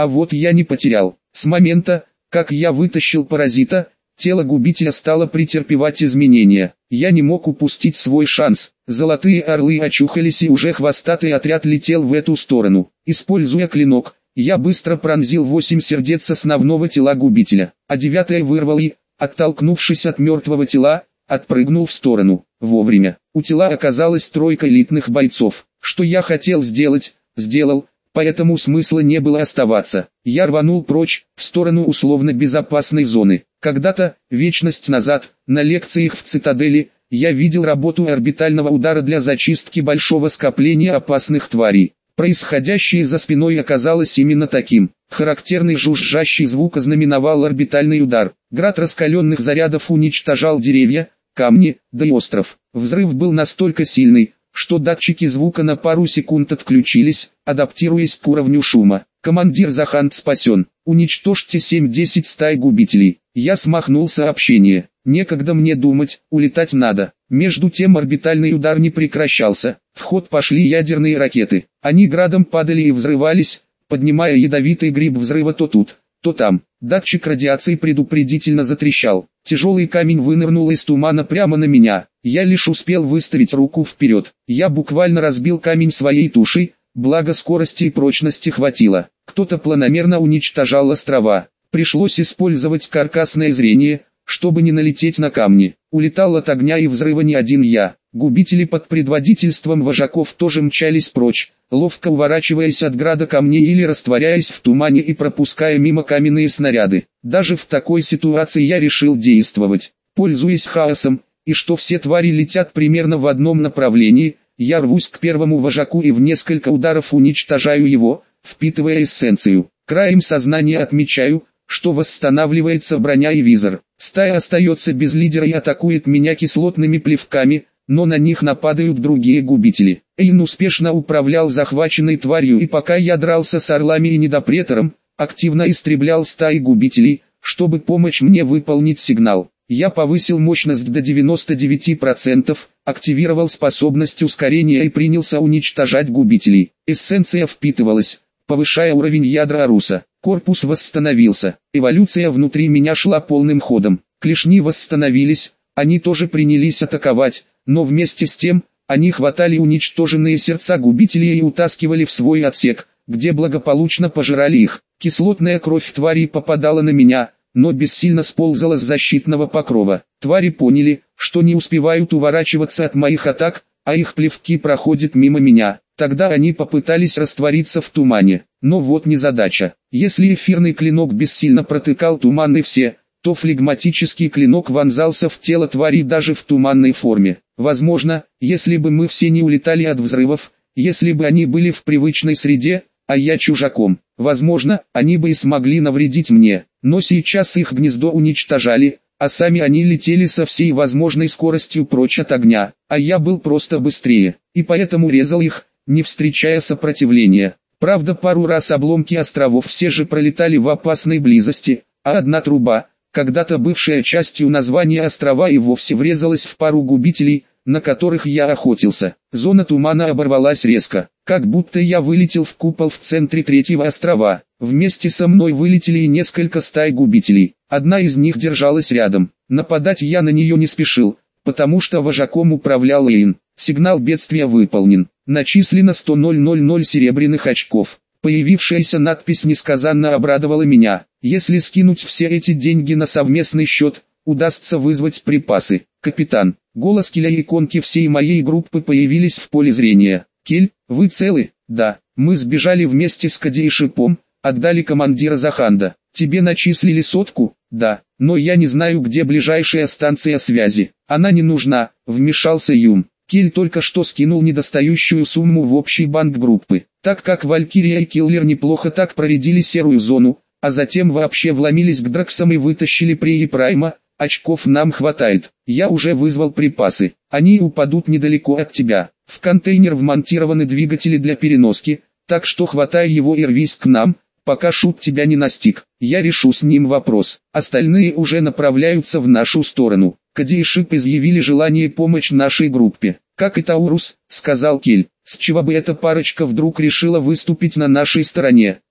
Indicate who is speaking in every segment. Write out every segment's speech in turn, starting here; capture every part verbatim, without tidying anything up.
Speaker 1: А вот я не потерял. С момента, как я вытащил паразита, тело губителя стало претерпевать изменения. Я не мог упустить свой шанс. Золотые орлы очухались, и уже хвостатый отряд летел в эту сторону. Используя клинок, я быстро пронзил восемь сердец основного тела губителя, а девятое вырвал и, оттолкнувшись от мертвого тела, отпрыгнул в сторону. Вовремя. У тела оказалась тройка элитных бойцов. Что я хотел сделать, сделал, поэтому смысла не было оставаться. Я рванул прочь, в сторону условно безопасной зоны. Когда-то, вечность назад, на лекциях в цитадели, я видел работу орбитального удара для зачистки большого скопления опасных тварей. Происходящее за спиной оказалось именно таким. Характерный жужжащий звук ознаменовал орбитальный удар. Град раскаленных зарядов уничтожал деревья, камни, да и остров. Взрыв был настолько сильный, что датчики звука на пару секунд отключились, адаптируясь к уровню шума. Командир Захант спасен. Уничтожьте семь-десять стай губителей. Я смахнул сообщение. Некогда мне думать, улетать надо. Между тем орбитальный удар не прекращался. В ход пошли ядерные ракеты. Они градом падали и взрывались, поднимая ядовитый гриб взрыва то тут, то там. Датчик радиации предупредительно затрещал. Тяжелый камень вынырнул из тумана прямо на меня. Я лишь успел выставить руку вперед. Я буквально разбил камень своей тушей, благо скорости и прочности хватило. Кто-то планомерно уничтожал острова. Пришлось использовать каркасное зрение, чтобы не налететь на камни. Улетал от огня и взрыва не один я. Губители под предводительством вожаков тоже мчались прочь, ловко уворачиваясь от града камней или растворяясь в тумане и пропуская мимо каменные снаряды. Даже в такой ситуации я решил действовать. Пользуясь хаосом, и что все твари летят примерно в одном направлении, я рвусь к первому вожаку и в несколько ударов уничтожаю его, впитывая эссенцию. Краем сознания отмечаю, что восстанавливается броня и визор. Стая остается без лидера и атакует меня кислотными плевками, но на них нападают другие губители. Эйн успешно управлял захваченной тварью, и пока я дрался с орлами и недопретором, активно истреблял стаи губителей, чтобы помочь мне выполнить сигнал. Я повысил мощность до девяноста девяти процентов, активировал способность ускорения и принялся уничтожать губителей. Эссенция впитывалась, повышая уровень ядра Аруса. Корпус восстановился. Эволюция внутри меня шла полным ходом. Клешни восстановились, они тоже принялись атаковать, но вместе с тем, они хватали уничтоженные сердца губителей и утаскивали в свой отсек, где благополучно пожирали их. Кислотная кровь тварей попадала на меня, но бессильно сползала с защитного покрова. Твари поняли, что не успевают уворачиваться от моих атак, а их плевки проходят мимо меня. Тогда они попытались раствориться в тумане. Но вот незадача. Если эфирный клинок бессильно протыкал туман и все, то флегматический клинок вонзался в тело тварей даже в туманной форме. Возможно, если бы мы все не улетали от взрывов, если бы они были в привычной среде, а я чужаком, возможно, они бы и смогли навредить мне. Но сейчас их гнездо уничтожали, а сами они летели со всей возможной скоростью прочь от огня, а я был просто быстрее, и поэтому резал их, не встречая сопротивления. Правда, пару раз обломки островов все же пролетали в опасной близости, а одна труба, когда-то бывшая частью названия острова, и вовсе врезалась в пару губителей, на которых я охотился. Зона тумана оборвалась резко, как будто я вылетел в купол в центре третьего острова. Вместе со мной вылетели и несколько стай губителей. Одна из них держалась рядом. Нападать я на нее не спешил, потому что вожаком управлял Эйн. Сигнал бедствия выполнен. Начислено сто тысяч серебряных очков. Появившаяся надпись несказанно обрадовала меня. Если скинуть все эти деньги на совместный счет, удастся вызвать припасы. Капитан. Голос Келя и иконки всей моей группы появились в поле зрения. Кель, вы целы? Да. Мы сбежали вместе с Кади и Шипом, отдали командира Заханда. Тебе начислили сотку? Да. Но я не знаю, где ближайшая станция связи. Она не нужна, вмешался Юм. Кель только что скинул недостающую сумму в общий банк группы. Так как Валькирия и Киллер неплохо так проредили серую зону, а затем вообще вломились к Драксам и вытащили При и Прайма, очков нам хватает. Я уже вызвал припасы. Они упадут недалеко от тебя. В контейнер вмонтированы двигатели для переноски, так что хватай его и рвись к нам, пока Шут тебя не настиг. Я решу с ним вопрос. Остальные уже направляются в нашу сторону. Кади и Шип изъявили желание помочь нашей группе. Как и Таурус, сказал Кель. С чего бы эта парочка вдруг решила выступить на нашей стороне?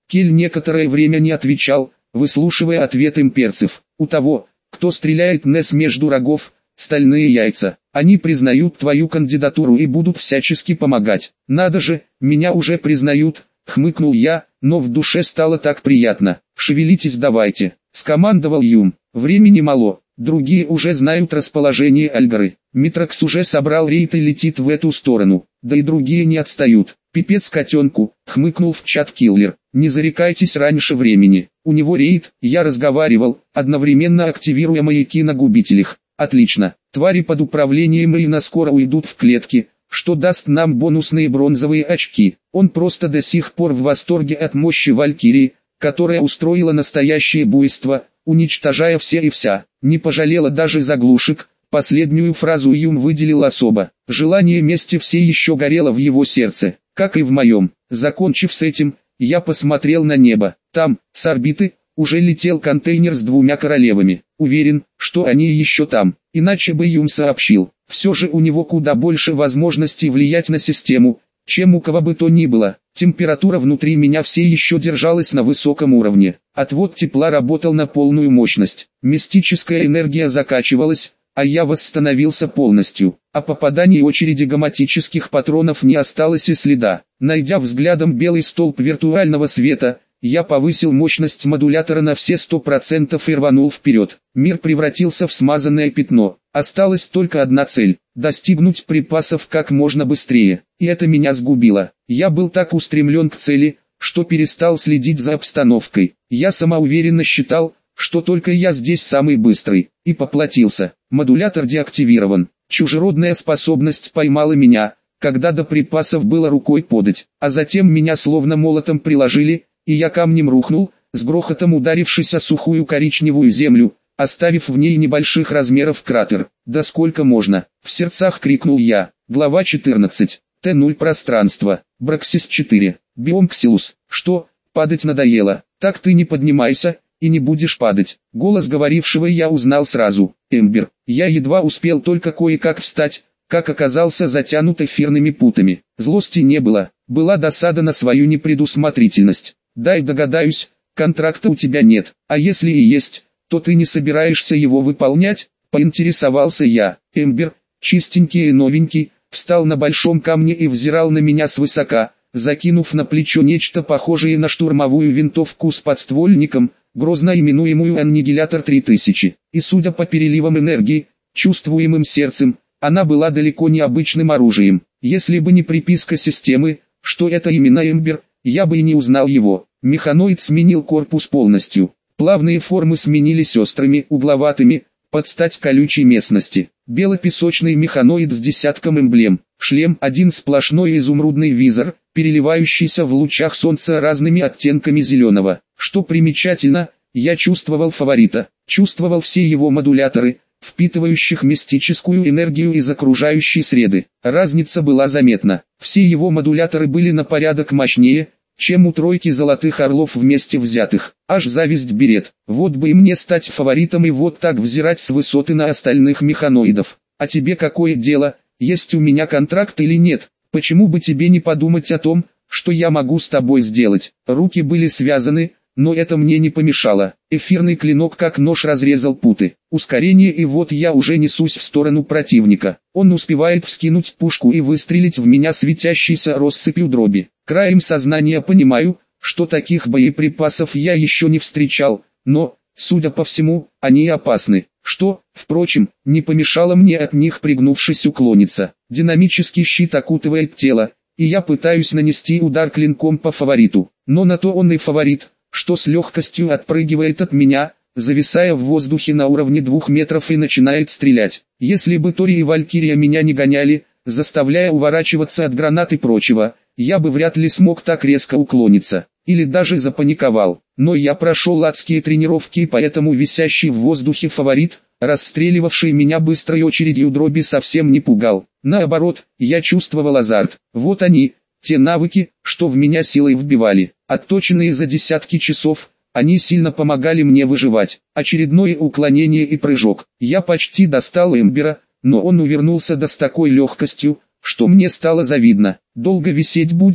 Speaker 1: Кель некоторое время не отвечал, выслушивая ответ имперцев. У того, кто стреляет Нес между рогов, стальные яйца. Они признают твою кандидатуру и будут всячески помогать. Надо же, меня уже признают, хмыкнул я, но в душе стало так приятно. Шевелитесь давайте, скомандовал Юм. Времени мало, другие уже знают расположение Альгары. Митракс уже собрал рейд и летит в эту сторону, да и другие не отстают. Пипец котенку, хмыкнул в чат киллер. Не зарекайтесь раньше времени. У него рейд, я разговаривал, одновременно активируя маяки на губителях. Отлично, твари под управлением Эйна скоро уйдут в клетки, что даст нам бонусные бронзовые очки. Он просто до сих пор в восторге от мощи Валькирии, которая устроила настоящее буйство, уничтожая все и вся. Не пожалела даже заглушек. Последнюю фразу Юм выделил особо. Желание мести все еще горело в его сердце, как и в моем. Закончив с этим, я посмотрел на небо. Там, с орбиты, уже летел контейнер с двумя королевами. Уверен, что они еще там, иначе бы Юм сообщил. Все же у него куда больше возможностей влиять на систему, чем у кого бы то ни было. Температура внутри меня все еще держалась на высоком уровне. Отвод тепла работал на полную мощность. Мистическая энергия закачивалась, а я восстановился полностью. О попадании очереди гаматических патронов не осталось и следа. Найдя взглядом белый столб виртуального света, я повысил мощность модулятора на все сто процентов и рванул вперед. Мир превратился в смазанное пятно. Осталась только одна цель – достигнуть припасов как можно быстрее. И это меня сгубило. Я был так устремлен к цели, что перестал следить за обстановкой. Я самоуверенно считал, что только я здесь самый быстрый, и поплатился. Модулятор деактивирован. Чужеродная способность поймала меня, когда до припасов было рукой подать, а затем меня словно молотом приложили, и я камнем рухнул, с грохотом ударившись о сухую коричневую землю, оставив в ней небольших размеров кратер. «Да сколько можно?» — в сердцах крикнул я. Глава четырнадцать. Т ноль пространство. Браксис четыре. Биом Ксилус. Что, падать надоело? Так ты не поднимайся и не будешь падать. Голос говорившего я узнал сразу. Эмбер. Я едва успел только кое-как встать, как оказался затянут эфирными путами. Злости не было, была досада на свою непредусмотрительность. Дай догадаюсь, контракта у тебя нет, а если и есть, то ты не собираешься его выполнять, поинтересовался я. Эмбер, чистенький и новенький, встал на большом камне и взирал на меня свысока, закинув на плечо нечто похожее на штурмовую винтовку с подствольником, грозно именуемую Аннигилятор три тысячи. И судя по переливам энергии, чувствуемым сердцем, она была далеко не обычным оружием. Если бы не приписка системы, что это именно Эмбер, я бы и не узнал его. Механоид сменил корпус полностью. Плавные формы сменились острыми, угловатыми, под стать колючей местности. Белопесочный механоид с десятком эмблем. Шлем — один сплошной изумрудный визор, переливающийся в лучах солнца разными оттенками зеленого. Что примечательно, я чувствовал фаворита, чувствовал все его модуляторы, впитывающих мистическую энергию из окружающей среды. Разница была заметна. Все его модуляторы были на порядок мощнее, чем у тройки золотых орлов вместе взятых. Аж зависть берет. Вот бы и мне стать фаворитом и вот так взирать с высоты на остальных механоидов. А тебе какое дело, есть у меня контракт или нет? Почему бы тебе не подумать о том, что я могу с тобой сделать? Руки были связаны, но это мне не помешало. Эфирный клинок как нож разрезал путы. Ускорение, и вот я уже несусь в сторону противника. Он успевает вскинуть пушку и выстрелить в меня светящейся россыпью дроби. Краем сознания понимаю, что таких боеприпасов я еще не встречал, но, судя по всему, они опасны. Что, впрочем, не помешало мне от них, пригнувшись, уклониться. Динамический щит окутывает тело, и я пытаюсь нанести удар клинком по фавориту. Но на то он и фаворит, что с легкостью отпрыгивает от меня, зависая в воздухе на уровне двух метров и начинает стрелять. Если бы Тори и Валькирия меня не гоняли, заставляя уворачиваться от гранат и прочего, я бы вряд ли смог так резко уклониться, или даже запаниковал. Но я прошел адские тренировки, и поэтому висящий в воздухе фаворит, расстреливавший меня быстрой очередью дроби, совсем не пугал. Наоборот, я чувствовал азарт. Вот они, те навыки, что в меня силой вбивали. Отточенные за десятки часов, они сильно помогали мне выживать. Очередное уклонение и прыжок. Я почти достал Эмбера, но он увернулся да с такой легкостью, что мне стало завидно. «Долго висеть будешь?»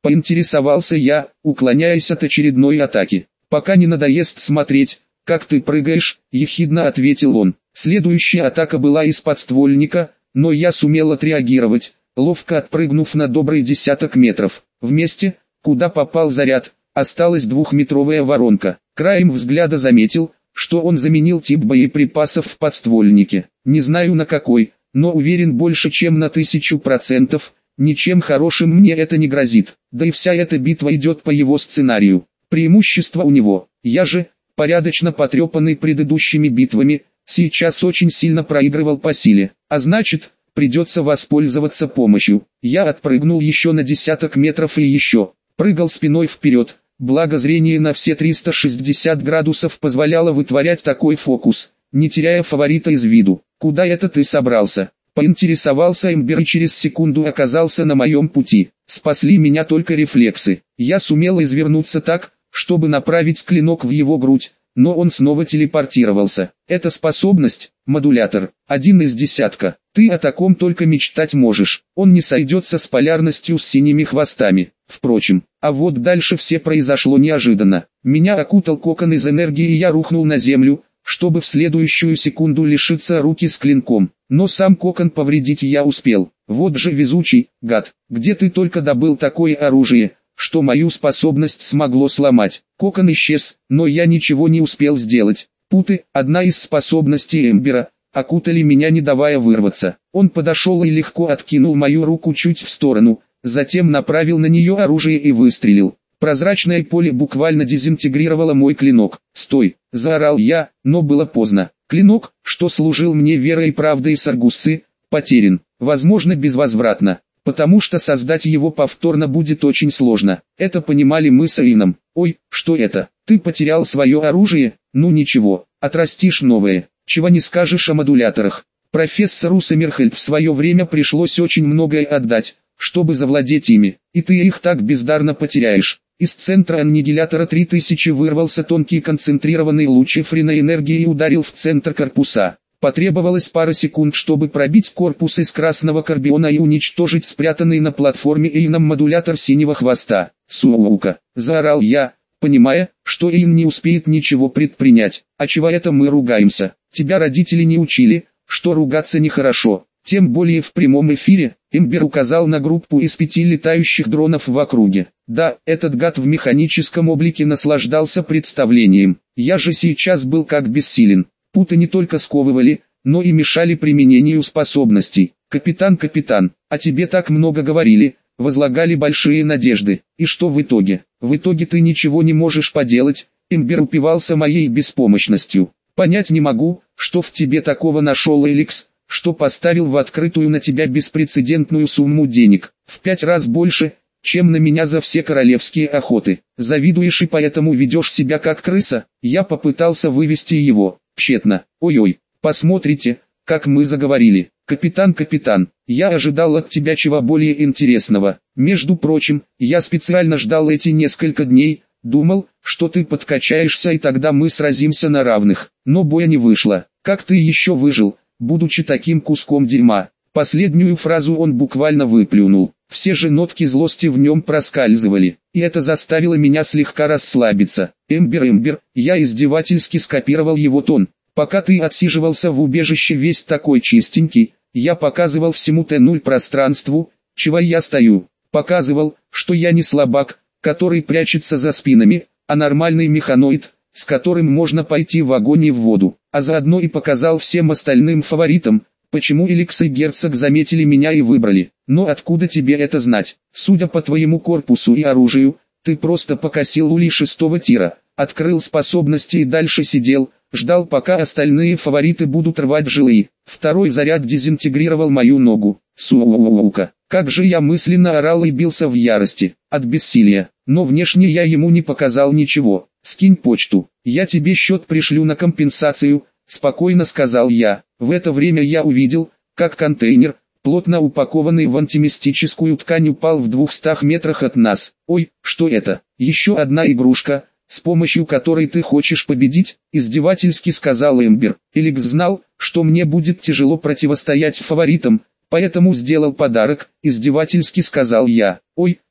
Speaker 1: Поинтересовался я, уклоняясь от очередной атаки. Пока не надоест смотреть, как ты прыгаешь, ехидно ответил он. Следующая атака была из подствольника, но я сумел отреагировать, ловко отпрыгнув на добрый десяток метров. В месте, куда попал заряд, осталась двухметровая воронка. Краем взгляда заметил, что он заменил тип боеприпасов в подствольнике. Не знаю на какой, но уверен больше чем на тысячу процентов, ничем хорошим мне это не грозит. Да и вся эта битва идет по его сценарию. Преимущество у него, я же, порядочно потрепанный предыдущими битвами, сейчас очень сильно проигрывал по силе, а значит, придется воспользоваться помощью. Я отпрыгнул еще на десяток метров и еще, прыгал спиной вперед, благо зрение на все триста шестьдесят градусов позволяло вытворять такой фокус, не теряя фаворита из виду. «Куда это ты собрался?» — поинтересовался Эмбер и через секунду оказался на моем пути. Спасли меня только рефлексы. Я сумел извернуться так, чтобы направить клинок в его грудь, но он снова телепортировался. Это способность, модулятор, один из десятка. Ты о таком только мечтать можешь. Он не сойдется с полярностью с синими хвостами. Впрочем, а вот дальше все произошло неожиданно. Меня окутал кокон из энергии и я рухнул на землю, чтобы в следующую секунду лишиться руки с клинком. Но сам кокон повредить я успел. Вот же везучий, гад, где ты только добыл такое оружие, что мою способность смогло сломать. Кокон исчез, но я ничего не успел сделать. Путы, одна из способностей Эмбера, окутали меня, не давая вырваться. Он подошел и легко откинул мою руку чуть в сторону, затем направил на нее оружие и выстрелил. Прозрачное поле буквально дезинтегрировало мой клинок. «Стой!» – заорал я, но было поздно. Клинок, что служил мне верой и правдой Саргуссы, потерян, возможно безвозвратно, потому что создать его повторно будет очень сложно. Это понимали мы с Эйном. «Ой, что это? Ты потерял свое оружие? Ну ничего, отрастишь новое. Чего не скажешь о модуляторах. Профессору Саммерхельд в свое время пришлось очень многое отдать, чтобы завладеть ими, и ты их так бездарно потеряешь». Из центра аннигилятора три тысячи вырвался тонкий концентрированный луч эфирной энергии и ударил в центр корпуса. Потребовалось пара секунд, чтобы пробить корпус из красного карбиона и уничтожить спрятанный на платформе Эйном модулятор синего хвоста. «Сука!» – заорал я, понимая, что Эйн не успеет ничего предпринять. «А чего это мы ругаемся? Тебя родители не учили, что ругаться нехорошо, тем более в прямом эфире». Эмбер указал на группу из пяти летающих дронов в округе. Да, этот гад в механическом облике наслаждался представлением. Я же сейчас был как бессилен. Путы не только сковывали, но и мешали применению способностей. «Капитан, капитан, о тебе так много говорили, возлагали большие надежды. И что в итоге? В итоге ты ничего не можешь поделать». Эмбер упивался моей беспомощностью. «Понять не могу, что в тебе такого нашел Эликс, что поставил в открытую на тебя беспрецедентную сумму денег, в пять раз больше, чем на меня за все королевские охоты. Завидуешь и поэтому ведешь себя как крыса». Я попытался вывести его, тщетно. «Ой-ой, посмотрите, как мы заговорили. Капитан, капитан, я ожидал от тебя чего более интересного. Между прочим, я специально ждал эти несколько дней, думал, что ты подкачаешься и тогда мы сразимся на равных. Но боя не вышло. Как ты еще выжил, будучи таким куском дерьма?» Последнюю фразу он буквально выплюнул. Все же нотки злости в нем проскальзывали, и это заставило меня слегка расслабиться. «Эмбер, Эмбер», я издевательски скопировал его тон. «Пока ты отсиживался в убежище весь такой чистенький, я показывал всему Т ноль пространству, чего я стою. Показывал, что я не слабак, который прячется за спинами, а нормальный механоид, с которым можно пойти в огонь и в воду. А заодно и показал всем остальным фаворитам, почему Эликс и Герцог заметили меня и выбрали. Но откуда тебе это знать? Судя по твоему корпусу и оружию, ты просто покосил ули шестого тира, открыл способности и дальше сидел, ждал пока остальные фавориты будут рвать жилы. Второй заряд дезинтегрировал мою ногу. Сука, как же я мысленно орал и бился в ярости, от бессилия. Но внешне я ему не показал ничего. «Скинь почту, я тебе счет пришлю на компенсацию», — спокойно сказал я. В это время я увидел, как контейнер, плотно упакованный в антимистическую ткань, упал в двухстах метрах от нас. «Ой, что это? Еще одна игрушка, с помощью которой ты хочешь победить?» — издевательски сказал Эмбер. «Эликс знал, что мне будет тяжело противостоять фаворитам, поэтому сделал подарок», — издевательски сказал я. «Ой,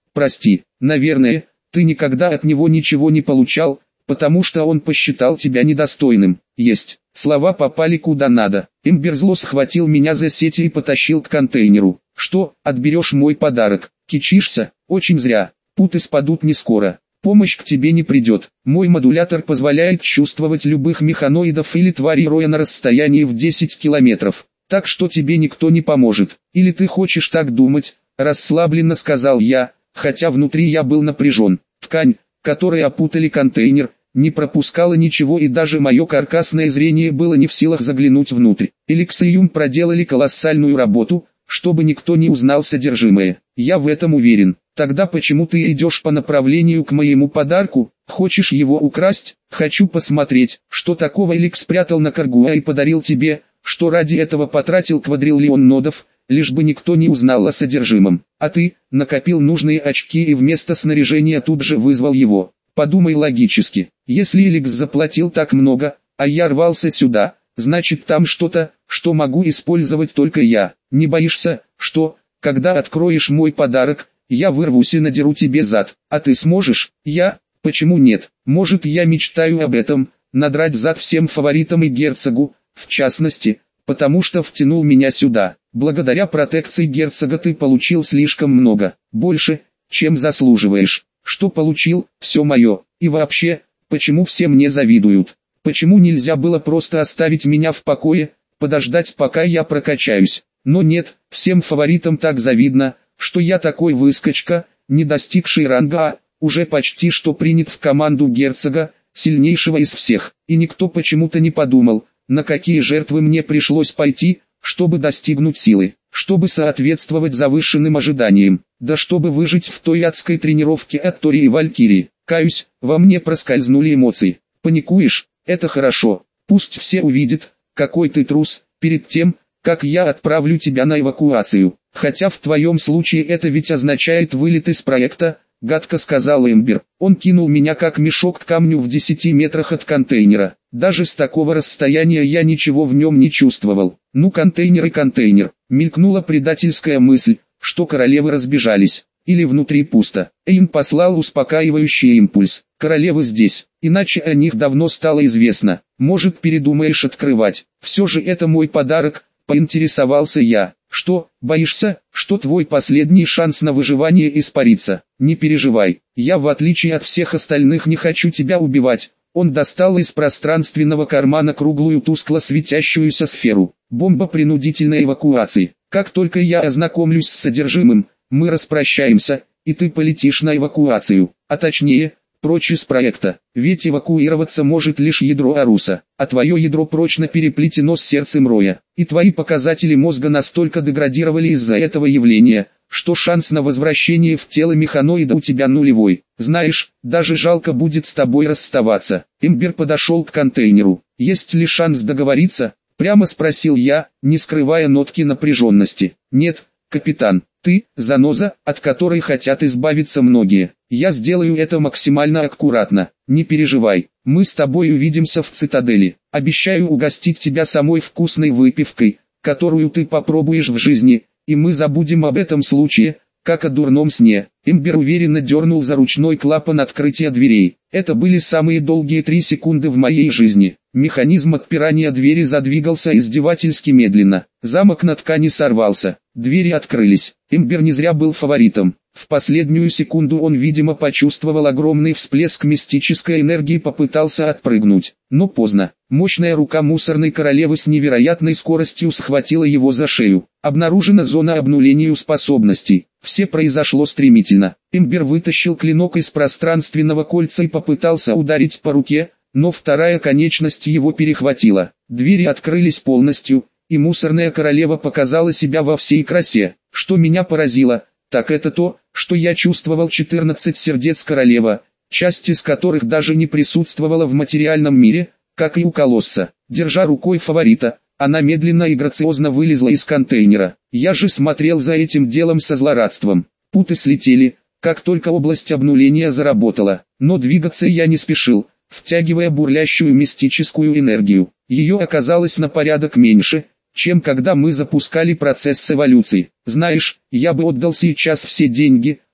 Speaker 1: Прости, наверное, ты никогда от него ничего не получал, потому что он посчитал тебя недостойным. Есть. Слова попали куда надо. Эмбер зло схватил меня за сети и потащил к контейнеру. Что, отберешь мой подарок? Кичишься? Очень зря. Путы спадут не скоро. Помощь к тебе не придет. Мой модулятор позволяет чувствовать любых механоидов или тварей роя на расстоянии в десять километров. Так что тебе никто не поможет. Или ты хочешь так думать? Расслабленно сказал я, хотя внутри я был напряжен. Ткань, которой опутали контейнер, не пропускала ничего, и даже мое каркасное зрение было не в силах заглянуть внутрь. Эликс и Юм проделали колоссальную работу, чтобы никто не узнал содержимое. Я в этом уверен. Тогда почему ты идешь по направлению к моему подарку? Хочешь его украсть? Хочу посмотреть, что такого Эликс спрятал на Каргуа и подарил тебе, что ради этого потратил квадриллион нодов, лишь бы никто не узнал о содержимом. А ты накопил нужные очки и вместо снаряжения тут же вызвал его. Подумай логически. Если Эликс заплатил так много, а я рвался сюда, значит там что-то, что могу использовать только я. Не боишься, что, когда откроешь мой подарок, я вырвусь и надеру тебе зад? А ты сможешь? Я? Почему нет? Может, я мечтаю об этом, надрать зад всем фаворитам и герцогу, в частности, потому что втянул меня сюда. Благодаря протекции герцога ты получил слишком много, больше, чем заслуживаешь. Что получил, все мое. И вообще, почему все мне завидуют? Почему нельзя было просто оставить меня в покое, подождать пока я прокачаюсь? Но нет, всем фаворитам так завидно, что я такой выскочка, не достигший ранга А, уже почти что принят в команду герцога, сильнейшего из всех. И никто почему-то не подумал, на какие жертвы мне пришлось пойти, чтобы достигнуть силы, чтобы соответствовать завышенным ожиданиям, да чтобы выжить в той адской тренировке от Тори и Валькирии. Каюсь, во мне проскользнули эмоции. Паникуешь? Это хорошо. Пусть все увидят, какой ты трус, перед тем, как я отправлю тебя на эвакуацию. Хотя в твоем случае это ведь означает вылет из проекта, гадко сказал Эмбер. Он кинул меня как мешок к камню в десяти метрах от контейнера. Даже с такого расстояния я ничего в нем не чувствовал. Ну контейнер и контейнер. Мелькнула предательская мысль, что королевы разбежались. Или внутри пусто. Эйн послал успокаивающий импульс. Королевы здесь, иначе о них давно стало известно. Может, передумаешь открывать. Все же это мой подарок, поинтересовался я. Что, боишься, что твой последний шанс на выживание испарится? Не переживай, я в отличие от всех остальных не хочу тебя убивать. Он достал из пространственного кармана круглую тускло светящуюся сферу. Бомба принудительной эвакуации. Как только я ознакомлюсь с содержимым, мы распрощаемся, и ты полетишь на эвакуацию, а точнее, прочь из проекта. Ведь эвакуироваться может лишь ядро Аруса, а твое ядро прочно переплетено с сердцем Роя. И твои показатели мозга настолько деградировали из-за этого явления, что шанс на возвращение в тело механоида у тебя нулевой. Знаешь, даже жалко будет с тобой расставаться. Эмбер подошел к контейнеру. Есть ли шанс договориться? Прямо спросил я, не скрывая нотки напряженности. Нет, капитан, ты – заноза, от которой хотят избавиться многие. Я сделаю это максимально аккуратно. Не переживай, мы с тобой увидимся в цитадели. Обещаю угостить тебя самой вкусной выпивкой, которую ты попробуешь в жизни, и мы забудем об этом случае, как о дурном сне. Эмбер уверенно дернул за ручной клапан открытия дверей. Это были самые долгие три секунды в моей жизни. Механизм отпирания двери задвигался издевательски медленно. Замок на ткани сорвался. Двери открылись. Эмбер не зря был фаворитом. В последнюю секунду он, видимо, почувствовал огромный всплеск мистической энергии и попытался отпрыгнуть. Но поздно. Мощная рука мусорной королевы с невероятной скоростью схватила его за шею. Обнаружена зона обнуления способностей. Все произошло стремительно. Эмбер вытащил клинок из пространственного кольца и попытался ударить по руке, но вторая конечность его перехватила. Двери открылись полностью, и мусорная королева показала себя во всей красе. Что меня поразило, так это то, что я чувствовал четырнадцать сердец королева, часть из которых даже не присутствовала в материальном мире, как и у колосса. Держа рукой фаворита, она медленно и грациозно вылезла из контейнера. Я же смотрел за этим делом со злорадством. Путы слетели, как только область обнуления заработала, но двигаться я не спешил, втягивая бурлящую мистическую энергию. Ее оказалось на порядок меньше, чем когда мы запускали процесс эволюции. Знаешь, я бы отдал сейчас все деньги,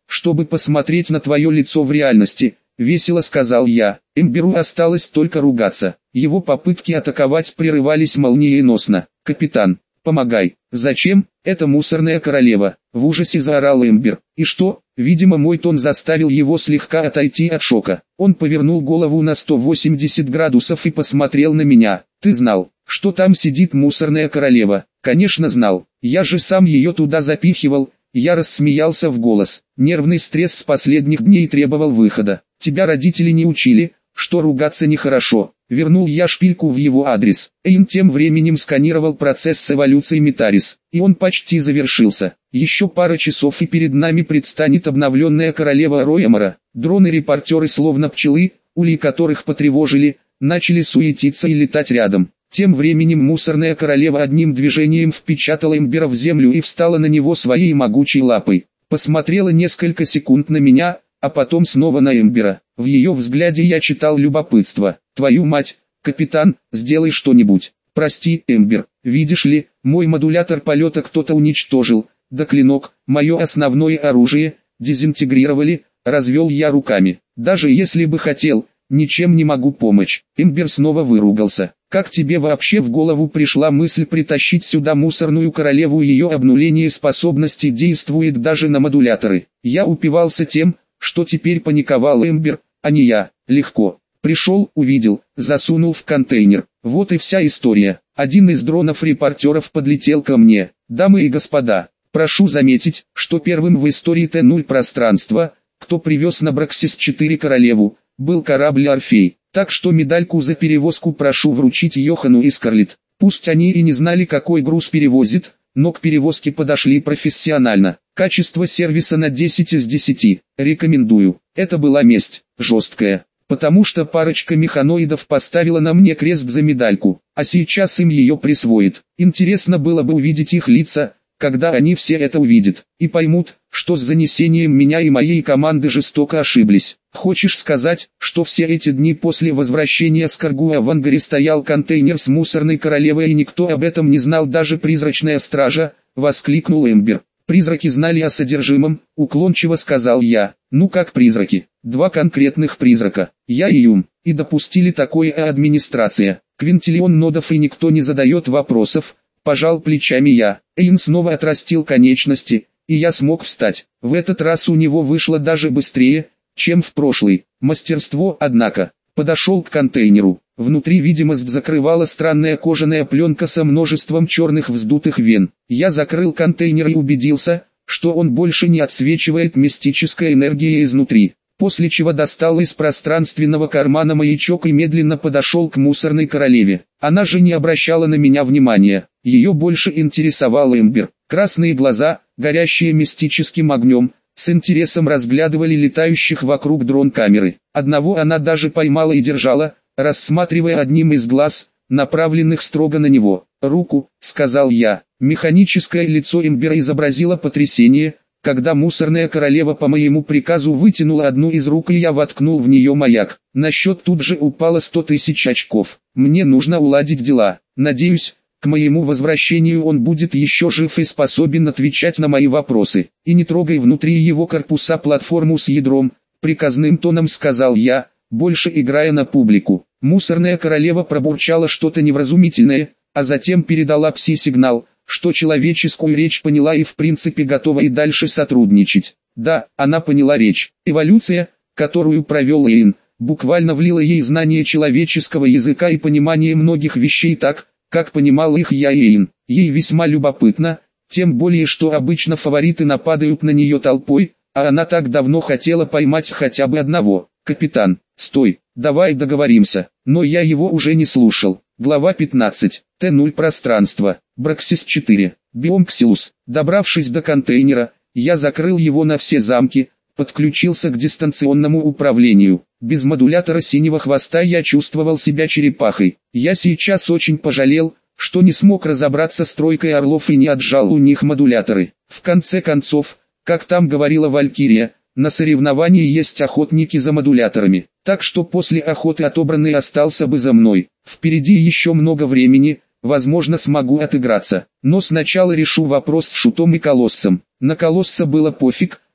Speaker 1: чтобы посмотреть на твое лицо в реальности», — весело сказал я. Эмберу осталось только ругаться. Его попытки атаковать прерывались молниеносно. «Капитан, помогай!» «Зачем? Это мусорная королева!» — в ужасе заорал Эмбер. «И что?» Видимо, мой тон заставил его слегка отойти от шока. Он повернул голову на сто восемьдесят градусов и посмотрел на меня. «Ты знал, что там сидит мусорная королева?» «Конечно знал. Я же сам ее туда запихивал». Я рассмеялся в голос. Нервный стресс с последних дней требовал выхода. «Тебя родители не учили, что ругаться нехорошо». Вернул я шпильку в его адрес. Эйн тем временем сканировал процесс с эволюцией Метарис, и он почти завершился. Еще пара часов и перед нами предстанет обновленная королева Роямара. Дроны-репортеры словно пчелы, улей которых потревожили, начали суетиться и летать рядом. Тем временем мусорная королева одним движением впечатала Эмбера в землю и встала на него своей могучей лапой. Посмотрела несколько секунд на меня, а потом снова на Эмбера. В ее взгляде я читал любопытство. «Твою мать, капитан, сделай что-нибудь». «Прости, Эмбер, видишь ли, мой модулятор полета кто-то уничтожил, да клинок, мое основное оружие, дезинтегрировали», — развел я руками. «Даже если бы хотел, ничем не могу помочь». Эмбер снова выругался. «Как тебе вообще в голову пришла мысль притащить сюда мусорную королеву? Ее обнуление способностей действует даже на модуляторы». Я упивался тем, что теперь паниковал Эмбер, а не я. Легко. Пришел, увидел, засунул в контейнер. Вот и вся история. Один из дронов-репортеров подлетел ко мне. «Дамы и господа, прошу заметить, что первым в истории Т ноль пространства, кто привез на Браксис четыре королеву, был корабль «Орфей». Так что медальку за перевозку прошу вручить Йохану и Скарлетт. Пусть они и не знали, какой груз перевозит, но к перевозке подошли профессионально. Качество сервиса на десять из десяти. Рекомендую. Это была месть, жесткая. Потому что парочка механоидов поставила на мне крест за медальку, а сейчас им ее присвоит. Интересно было бы увидеть их лица, когда они все это увидят, и поймут, что с занесением меня и моей команды жестоко ошиблись. Хочешь сказать, что все эти дни после возвращения с Каргуа в ангаре стоял контейнер с мусорной королевой и никто об этом не знал, даже призрачная стража? Воскликнул Эмбер. «Призраки знали о содержимом», — уклончиво сказал я. «Ну как призраки? Два конкретных призрака, я и Юм, и допустили такое администрация. Квинтиллион нодов и никто не задает вопросов», — пожал плечами я. Эйн снова отрастил конечности, и я смог встать. В этот раз у него вышло даже быстрее, чем в прошлый. Мастерство, однако. Подошел к контейнеру. Внутри видимость закрывала странная кожаная пленка со множеством черных вздутых вен. Я закрыл контейнер и убедился, что он больше не отсвечивает мистической энергией изнутри. После чего достал из пространственного кармана маячок и медленно подошел к мусорной королеве. Она же не обращала на меня внимания. Ее больше интересовал Эмбер. Красные глаза, горящие мистическим огнем, с интересом разглядывали летающих вокруг дрон-камеры. Одного она даже поймала и держала, рассматривая одним из глаз, направленных строго на него. «Руку», — сказал я. Механическое лицо Эмбера изобразило потрясение, когда мусорная королева по моему приказу вытянула одну из рук и я воткнул в нее маяк. На счет тут же упало сто тысяч очков. Мне нужно уладить дела. Надеюсь, к моему возвращению он будет еще жив и способен отвечать на мои вопросы. И не трогай внутри его корпуса платформу с ядром, приказным тоном сказал я, больше играя на публику. Мусорная королева пробурчала что-то невразумительное, а затем передала пси-сигнал, что человеческую речь поняла и в принципе готова и дальше сотрудничать. Да, она поняла речь. Эволюция, которую провел Эйн, буквально влила ей знание человеческого языка и понимание многих вещей так, как понимал их я и Эйн. Ей весьма любопытно, тем более что обычно фавориты нападают на нее толпой, а она так давно хотела поймать хотя бы одного. «Капитан, стой, давай договоримся», но я его уже не слушал. Глава пятнадцать. Т ноль пространство. Браксис четыре. Биом Ксилус. Добравшись до контейнера, я закрыл его на все замки, подключился к дистанционному управлению. Без модулятора синего хвоста я чувствовал себя черепахой. Я сейчас очень пожалел, что не смог разобраться с тройкой орлов и не отжал у них модуляторы. В конце концов, как там говорила Валькирия, на соревновании есть охотники за модуляторами. Так что после охоты отобранный остался бы за мной. Впереди еще много времени, возможно смогу отыграться. Но сначала решу вопрос с Шутом и Колоссом. На Колосса было пофиг,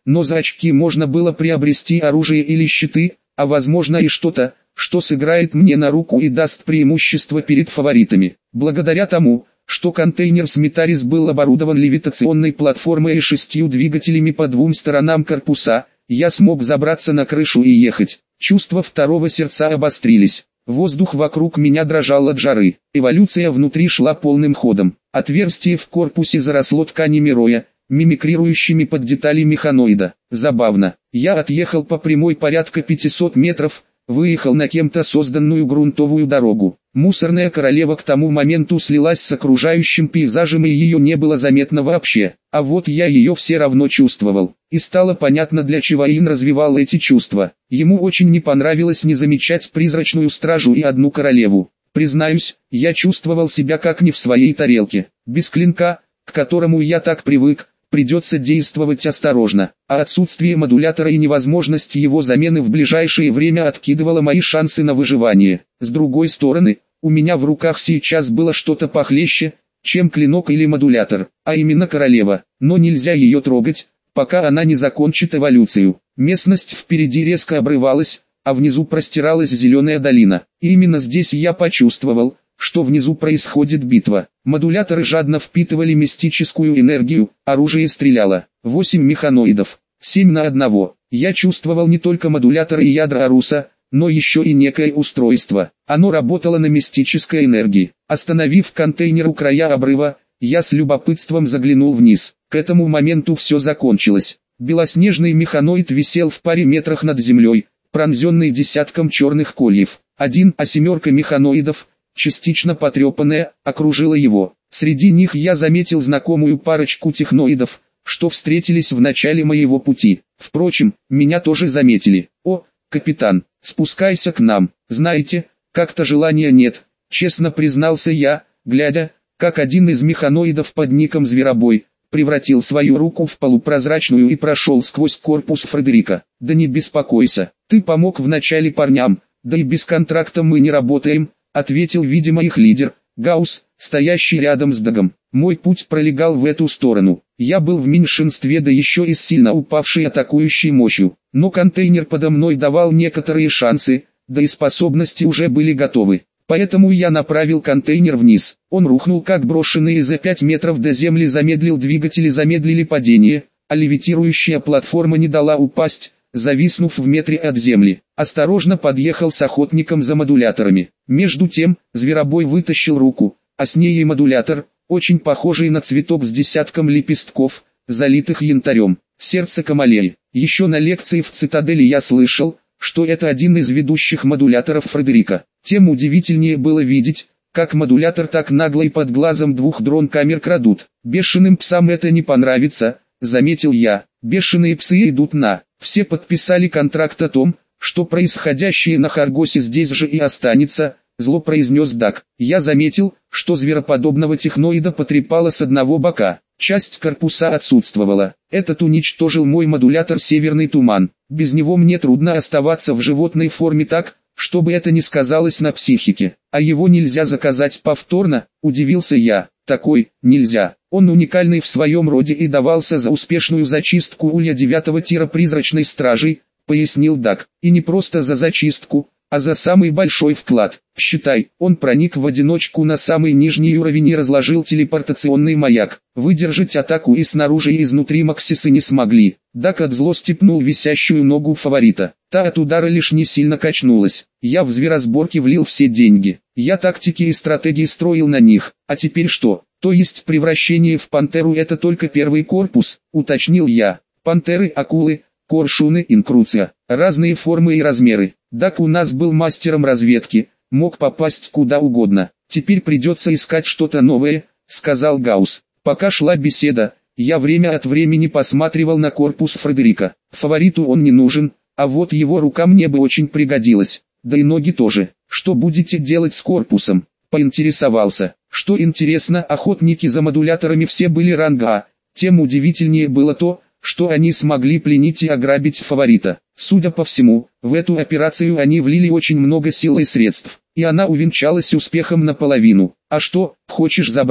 Speaker 1: но за очки можно было приобрести оружие или щиты, а возможно и что-то, что сыграет мне на руку и даст преимущество перед фаворитами. Благодаря тому, что контейнер с Метарис был оборудован левитационной платформой и шестью двигателями по двум сторонам корпуса, я смог забраться на крышу и ехать. Чувства второго сердца обострились. Воздух вокруг меня дрожал от жары. Эволюция внутри шла полным ходом. Отверстие в корпусе заросло тканями роя, мимикрирующими под детали механоида. Забавно. Я отъехал по прямой порядка пятисот метров, выехал на кем-то созданную грунтовую дорогу. Мусорная королева к тому моменту слилась с окружающим пейзажем, и ее не было заметно вообще. А вот я ее все равно чувствовал. И стало понятно, для чего Ин развивал эти чувства. Ему очень не понравилось не замечать призрачную стражу и одну королеву. Признаюсь, я чувствовал себя как не в своей тарелке. Без клинка, к которому я так привык, придется действовать осторожно, а отсутствие модулятора и невозможность его замены в ближайшее время откидывало мои шансы на выживание. С другой стороны, у меня в руках сейчас было что-то похлеще, чем клинок или модулятор, а именно королева, но нельзя ее трогать, пока она не закончит эволюцию. Местность впереди резко обрывалась, а внизу простиралась зеленая долина, и именно здесь я почувствовал, что внизу происходит битва. Модуляторы жадно впитывали мистическую энергию, оружие стреляло. Восемь механоидов, семь на одного. Я чувствовал не только модуляторы и ядра Аруса, но еще и некое устройство. Оно работало на мистической энергии. Остановив контейнер у края обрыва, я с любопытством заглянул вниз. К этому моменту все закончилось. Белоснежный механоид висел в паре метрах над землей, пронзенный десятком черных кольев. Один, а семерка механоидов, частично потрепанная, окружила его. Среди них я заметил знакомую парочку техноидов, что встретились в начале моего пути. Впрочем, меня тоже заметили. «О, капитан, спускайся к нам. Знаете, как-то желания нет», — честно признался я, глядя, как один из механоидов под ником Зверобой превратил свою руку в полупрозрачную и прошел сквозь корпус Фредерика. «Да не беспокойся, ты помог вначале парням, да и без контракта мы не работаем», — ответил, видимо, их лидер, Гаус, стоящий рядом с Дагом. Мой путь пролегал в эту сторону. Я был в меньшинстве, да еще и с сильно упавшей атакующей мощью. Но контейнер подо мной давал некоторые шансы, да и способности уже были готовы. Поэтому я направил контейнер вниз. Он рухнул как брошенный, и за пять метров до земли замедлил двигатели, замедлили падение, а левитирующая платформа не дала упасть, зависнув в метре от земли. Осторожно подъехал с охотником за модуляторами. Между тем, Зверобой вытащил руку, а с ней и модулятор, очень похожий на цветок с десятком лепестков, залитых янтарем. Сердце Камалеи. Еще на лекции в цитадели я слышал, что это один из ведущих модуляторов Фредерика. Тем удивительнее было видеть, как модулятор так нагло и под глазом двух дрон-камер крадут. Бешеным псам это не понравится, заметил я. Бешеные псы идут на. Все подписали контракт о том, что происходящее на Харгосе здесь же и останется, зло произнес Даг. Я заметил, что звероподобного техноида потрепало с одного бока. Часть корпуса отсутствовала. Этот уничтожил мой модулятор «Северный туман». Без него мне трудно оставаться в животной форме так, чтобы это не сказалось на психике. А его нельзя заказать повторно, удивился я. Такой, нельзя. Он уникальный в своем роде и давался за успешную зачистку улья девятого тира призрачной стражей, пояснил Даг. И не просто за зачистку, а за самый большой вклад. Считай, он проник в одиночку на самый нижний уровень и разложил телепортационный маяк. Выдержать атаку и снаружи и изнутри Максисы не смогли. Даг от злости пнул висящую ногу фаворита. Та от удара лишь не сильно качнулась. Я в зверосборке влил все деньги. Я тактики и стратегии строил на них. А теперь что? То есть превращение в пантеру — это только первый корпус, уточнил я. Пантеры, акулы, коршуны, инкруция. Разные формы и размеры. Даг у нас был мастером разведки, мог попасть куда угодно. Теперь придется искать что-то новое, сказал Гаус. Пока шла беседа, я время от времени посматривал на корпус Фредерика. Фавориту он не нужен, а вот его рука мне бы очень пригодилась. Да и ноги тоже. Что будете делать с корпусом? Поинтересовался. Что интересно, охотники за модуляторами все были ранга А. Тем удивительнее было то, что они смогли пленить и ограбить фаворита. Судя по всему, в эту операцию они влили очень много сил и средств, и она увенчалась успехом наполовину. А что, хочешь забрать?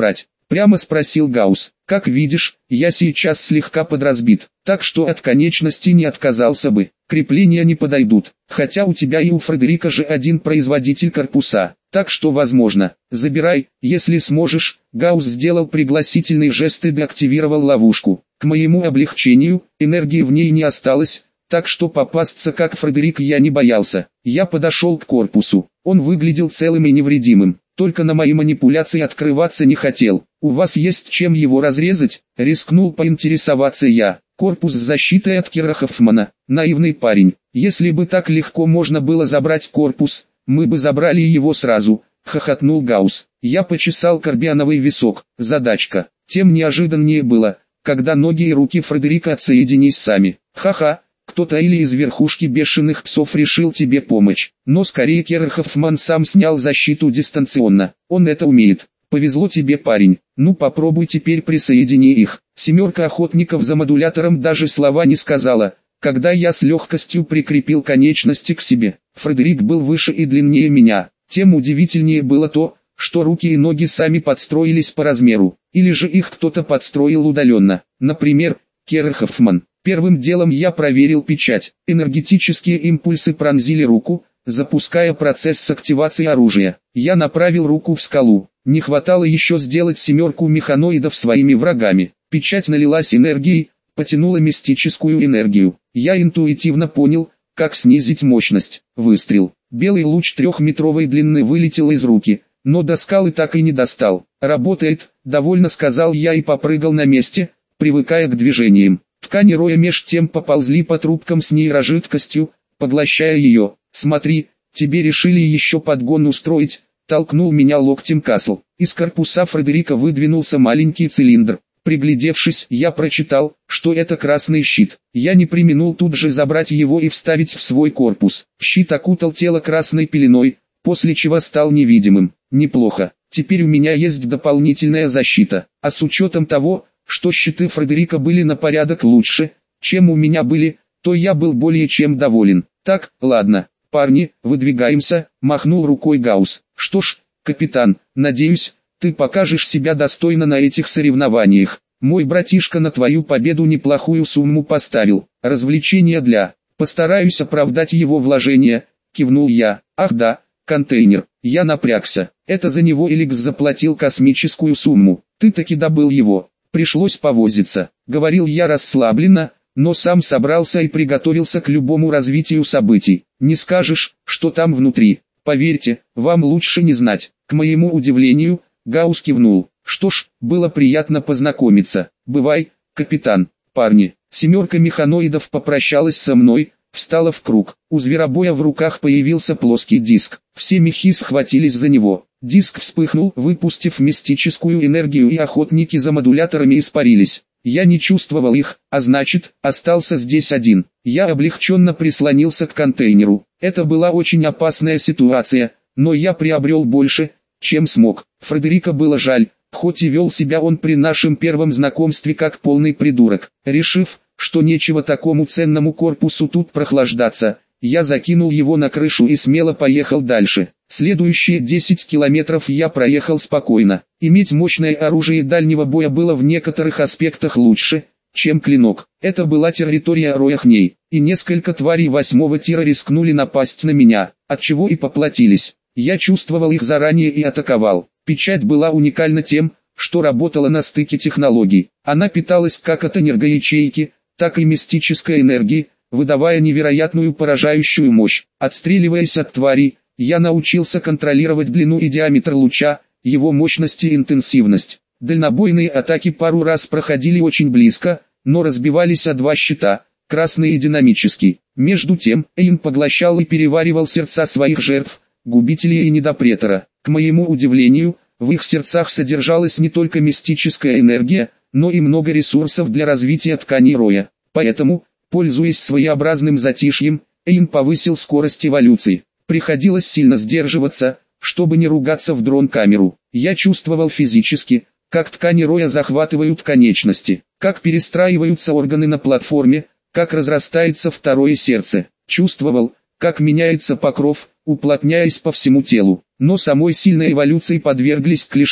Speaker 1: Прямо спросил Гаусс. Как видишь, я сейчас слегка подразбит, так что от конечности не отказался бы. Крепления не подойдут, хотя у тебя и у Фредерика же один производитель корпуса, так что возможно. Забирай, если сможешь. Гаусс сделал пригласительный жест и деактивировал ловушку. К моему облегчению, энергии в ней не осталось, так что попасться как Фредерик я не боялся. Я подошел к корпусу. Он выглядел целым и невредимым, только на мои манипуляции открываться не хотел. «У вас есть чем его разрезать?» — рискнул поинтересоваться я. «Корпус с защитой от Кира Хоффмана. Наивный парень. Если бы так легко можно было забрать корпус, мы бы забрали его сразу», — хохотнул Гаусс. Я почесал карбиановый висок. Задачка. Тем неожиданнее было, когда ноги и руки Фредерика отсоединись сами. «Ха-ха, кто-то или из верхушки бешеных псов решил тебе помочь». Но скорее Кир Хоффман сам снял защиту дистанционно. Он это умеет. «Повезло тебе, парень. Ну попробуй теперь присоедини их». Семерка охотников за модулятором даже слова не сказала, когда я с легкостью прикрепил конечности к себе. Фредерик был выше и длиннее меня. Тем удивительнее было то, что руки и ноги сами подстроились по размеру, или же их кто-то подстроил удаленно. Например, Кир Хоффман. Первым делом я проверил печать. Энергетические импульсы пронзили руку, запуская процесс активации оружия. Я направил руку в скалу. Не хватало еще сделать семерку механоидов своими врагами. Печать налилась энергией, потянула мистическую энергию. Я интуитивно понял, как снизить мощность. Выстрел. Белый луч трехметровой длины вылетел из руки, но до скалы так и не достал. «Работает», — довольно сказал я и попрыгал на месте, привыкая к движениям. Ткани роя меж тем поползли по трубкам с нейрожидкостью, поглощая ее. «Смотри, тебе решили еще подгон устроить», — толкнул меня локтем Касл. Из корпуса Фредерика выдвинулся маленький цилиндр. Приглядевшись, я прочитал, что это красный щит. Я не преминул тут же забрать его и вставить в свой корпус. Щит окутал тело красной пеленой, после чего стал невидимым. Неплохо. Теперь у меня есть дополнительная защита. А с учетом того, что щиты Фредерика были на порядок лучше, чем у меня были, то я был более чем доволен. «Так, ладно, парни, выдвигаемся», — махнул рукой Гаусс. «Что ж, капитан, надеюсь, ты покажешь себя достойно на этих соревнованиях. Мой братишка на твою победу неплохую сумму поставил. Развлечение для... Постараюсь оправдать его вложения», — кивнул я. «Ах да, контейнер». Я напрягся. Это за него Эликс заплатил космическую сумму. Ты таки добыл его. Пришлось повозиться. Говорил я расслабленно, но сам собрался и приготовился к любому развитию событий. Не скажешь, что там внутри. Поверьте, вам лучше не знать. К моему удивлению, Гаусс кивнул. Что ж, было приятно познакомиться. Бывай, капитан. Парни. Семерка механоидов попрощалась со мной, встала в круг. У зверобоя в руках появился плоский диск. Все мехи схватились за него. Диск вспыхнул, выпустив мистическую энергию, и охотники за модуляторами испарились. Я не чувствовал их, а значит, остался здесь один. Я облегченно прислонился к контейнеру. Это была очень опасная ситуация, но я приобрел больше, чем смог. Фредерика было жаль, хоть и вел себя он при нашем первом знакомстве как полный придурок. Решив, что нечего такому ценному корпусу тут прохлаждаться, я закинул его на крышу и смело поехал дальше. Следующие десять километров я проехал спокойно. Иметь мощное оружие дальнего боя было в некоторых аспектах лучше, чем клинок. Это была территория Рояхней, и несколько тварей восьмого тира рискнули напасть на меня, отчего и поплатились. Я чувствовал их заранее и атаковал. Печать была уникальна тем, что работала на стыке технологий. Она питалась как от энергоячейки, так и мистической энергии, выдавая невероятную поражающую мощь. Отстреливаясь от тварей, я научился контролировать длину и диаметр луча, его мощность и интенсивность. Дальнобойные атаки пару раз проходили очень близко, но разбивались о два щита, красный и динамический. Между тем, Эйн поглощал и переваривал сердца своих жертв, губителя и недопретора. К моему удивлению, в их сердцах содержалась не только мистическая энергия, но и много ресурсов для развития тканей роя. Поэтому, пользуясь своеобразным затишьем, Эйн повысил скорость эволюции. Приходилось сильно сдерживаться, чтобы не ругаться в дрон-камеру. Я чувствовал физически, как ткани роя захватывают конечности, как перестраиваются органы на платформе, как разрастается второе сердце. Чувствовал, как меняется покров, уплотняясь по всему телу. Но самой сильной эволюции подверглись клешни.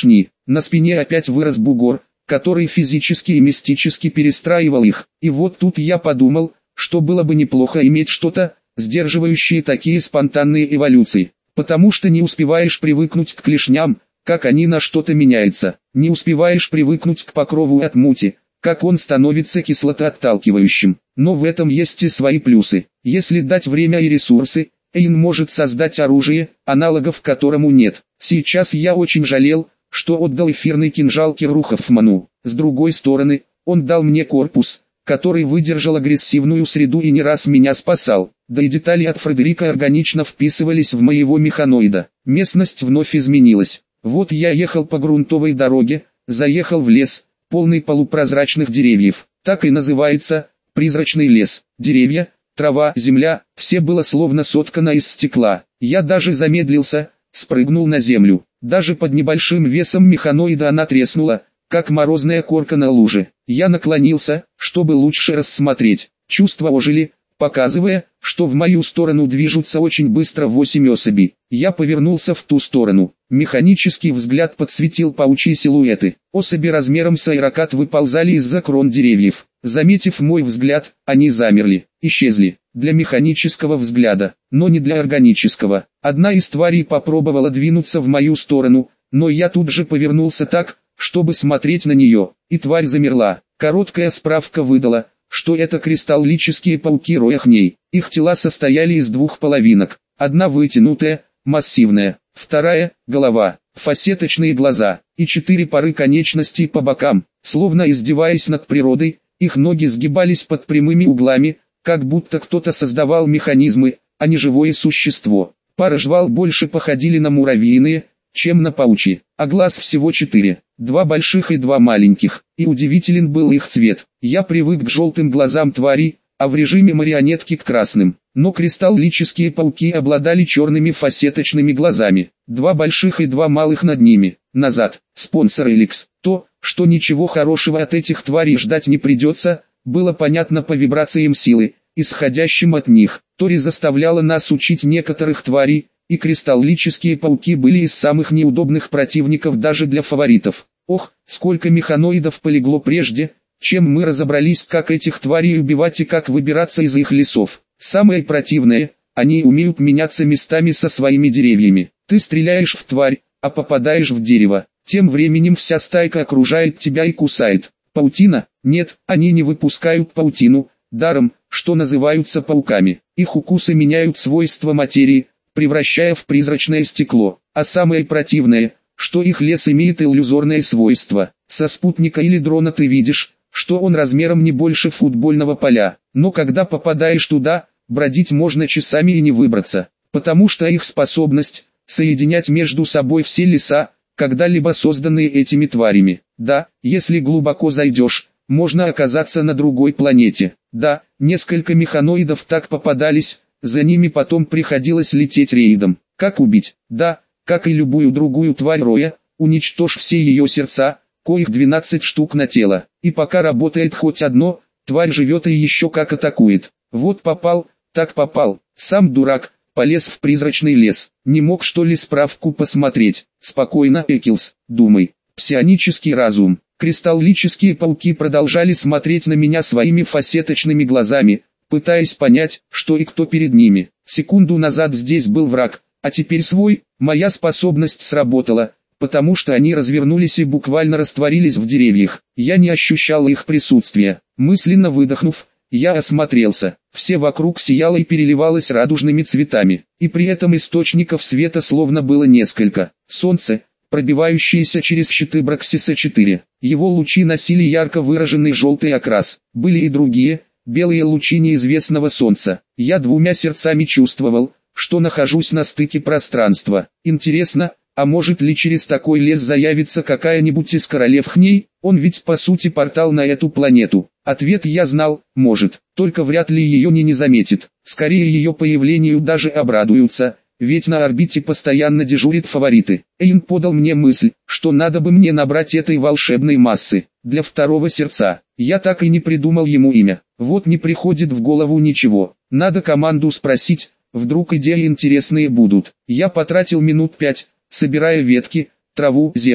Speaker 1: На спине опять вырос бугор, который физически и мистически перестраивал их. И вот тут я подумал, что было бы неплохо иметь что-то, сдерживающее такие спонтанные эволюции. Потому что не успеваешь привыкнуть к клешням, как они на что-то меняются. Не успеваешь привыкнуть к покрову от мути, как он становится кислотоотталкивающим. Но в этом есть и свои плюсы. Если дать время и ресурсы, Эйн может создать оружие, аналогов которому нет. Сейчас я очень жалел, что отдал эфирный кинжал Киру Хоффману. С другой стороны, он дал мне корпус, который выдержал агрессивную среду и не раз меня спасал. Да и детали от Фредерика органично вписывались в моего механоида. Местность вновь изменилась. Вот я ехал по грунтовой дороге, заехал в лес, полный полупрозрачных деревьев. Так и называется «призрачный лес». Деревья, трава, земля, все было словно соткано из стекла. Я даже замедлился, спрыгнул на землю. Даже под небольшим весом механоида она треснула, как морозная корка на луже. Я наклонился, чтобы лучше рассмотреть. Чувства ожили, показывая, что в мою сторону движутся очень быстро восемь особей. Я повернулся в ту сторону. Механический взгляд подсветил паучьи силуэты. Особи размером с аэрокат выползали из-за крон деревьев. Заметив мой взгляд, они замерли, исчезли. Для механического взгляда, но не для органического. Одна из тварей попробовала двинуться в мою сторону, но я тут же повернулся так, чтобы смотреть на нее, и тварь замерла. Короткая справка выдала, что это кристаллические пауки Рояхней. Их тела состояли из двух половинок. Одна вытянутая, массивная, вторая – голова, фасеточные глаза, и четыре пары конечностей по бокам. Словно издеваясь над природой, их ноги сгибались под прямыми углами, как будто кто-то создавал механизмы, а не живое существо. Пары жвал больше походили на муравьиные, чем на паучьи, а глаз всего четыре, два больших и два маленьких, и удивителен был их цвет. Я привык к желтым глазам тварей, а в режиме марионетки к красным, но кристаллические пауки обладали черными фасеточными глазами, два больших и два малых над ними. Назад, спонсор Эликс. То, что ничего хорошего от этих тварей ждать не придется, было понятно по вибрациям силы, исходящим от них. Тори заставляла нас учить некоторых тварей, и кристаллические пауки были из самых неудобных противников даже для фаворитов. Ох, сколько механоидов полегло прежде, чем мы разобрались, как этих тварей убивать и как выбираться из их лесов. Самое противное, они умеют меняться местами со своими деревьями. Ты стреляешь в тварь, а попадаешь в дерево. Тем временем вся стайка окружает тебя и кусает. Паутина? Нет, они не выпускают паутину, даром, что называются пауками. Их укусы меняют свойства материи, превращая в призрачное стекло. А самое противное, что их лес имеет иллюзорное свойство. Со спутника или дрона ты видишь, что он размером не больше футбольного поля. Но когда попадаешь туда, бродить можно часами и не выбраться. Потому что их способность соединять между собой все леса, когда-либо созданные этими тварями. Да, если глубоко зайдешь, можно оказаться на другой планете. Да, несколько механоидов так попадались, за ними потом приходилось лететь рейдом. Как убить? Да, как и любую другую тварь Роя, уничтожь все ее сердца, коих двенадцать штук на тело. И пока работает хоть одно, тварь живет и еще как атакует. Вот попал, так попал. Сам дурак, полез в призрачный лес. Не мог что ли справку посмотреть? Спокойно, Экилс, думай. Псионический разум. Кристаллические пауки продолжали смотреть на меня своими фасеточными глазами, пытаясь понять, что и кто перед ними. Секунду назад здесь был враг, а теперь свой. Моя способность сработала, потому что они развернулись и буквально растворились в деревьях. Я не ощущал их присутствия. Мысленно выдохнув, я осмотрелся. Все вокруг сияло и переливалось радужными цветами, и при этом источников света словно было несколько. Солнце, пробивающееся через щиты Браксиса четыре. Его лучи носили ярко выраженный желтый окрас. Были и другие, белые лучи неизвестного солнца. Я двумя сердцами чувствовал, что нахожусь на стыке пространства. Интересно, а может ли через такой лес заявиться какая-нибудь из королев Хней? Он ведь по сути портал на эту планету. Ответ я знал, может, только вряд ли ее не не заметит. Скорее ее появлению даже обрадуются, ведь на орбите постоянно дежурят фавориты. Эйн подал мне мысль, что надо бы мне набрать этой волшебной массы, для второго сердца. Я так и не придумал ему имя. Вот не приходит в голову ничего. Надо команду спросить, вдруг идеи интересные будут. Я потратил минут пять, собирая ветки, траву, землю.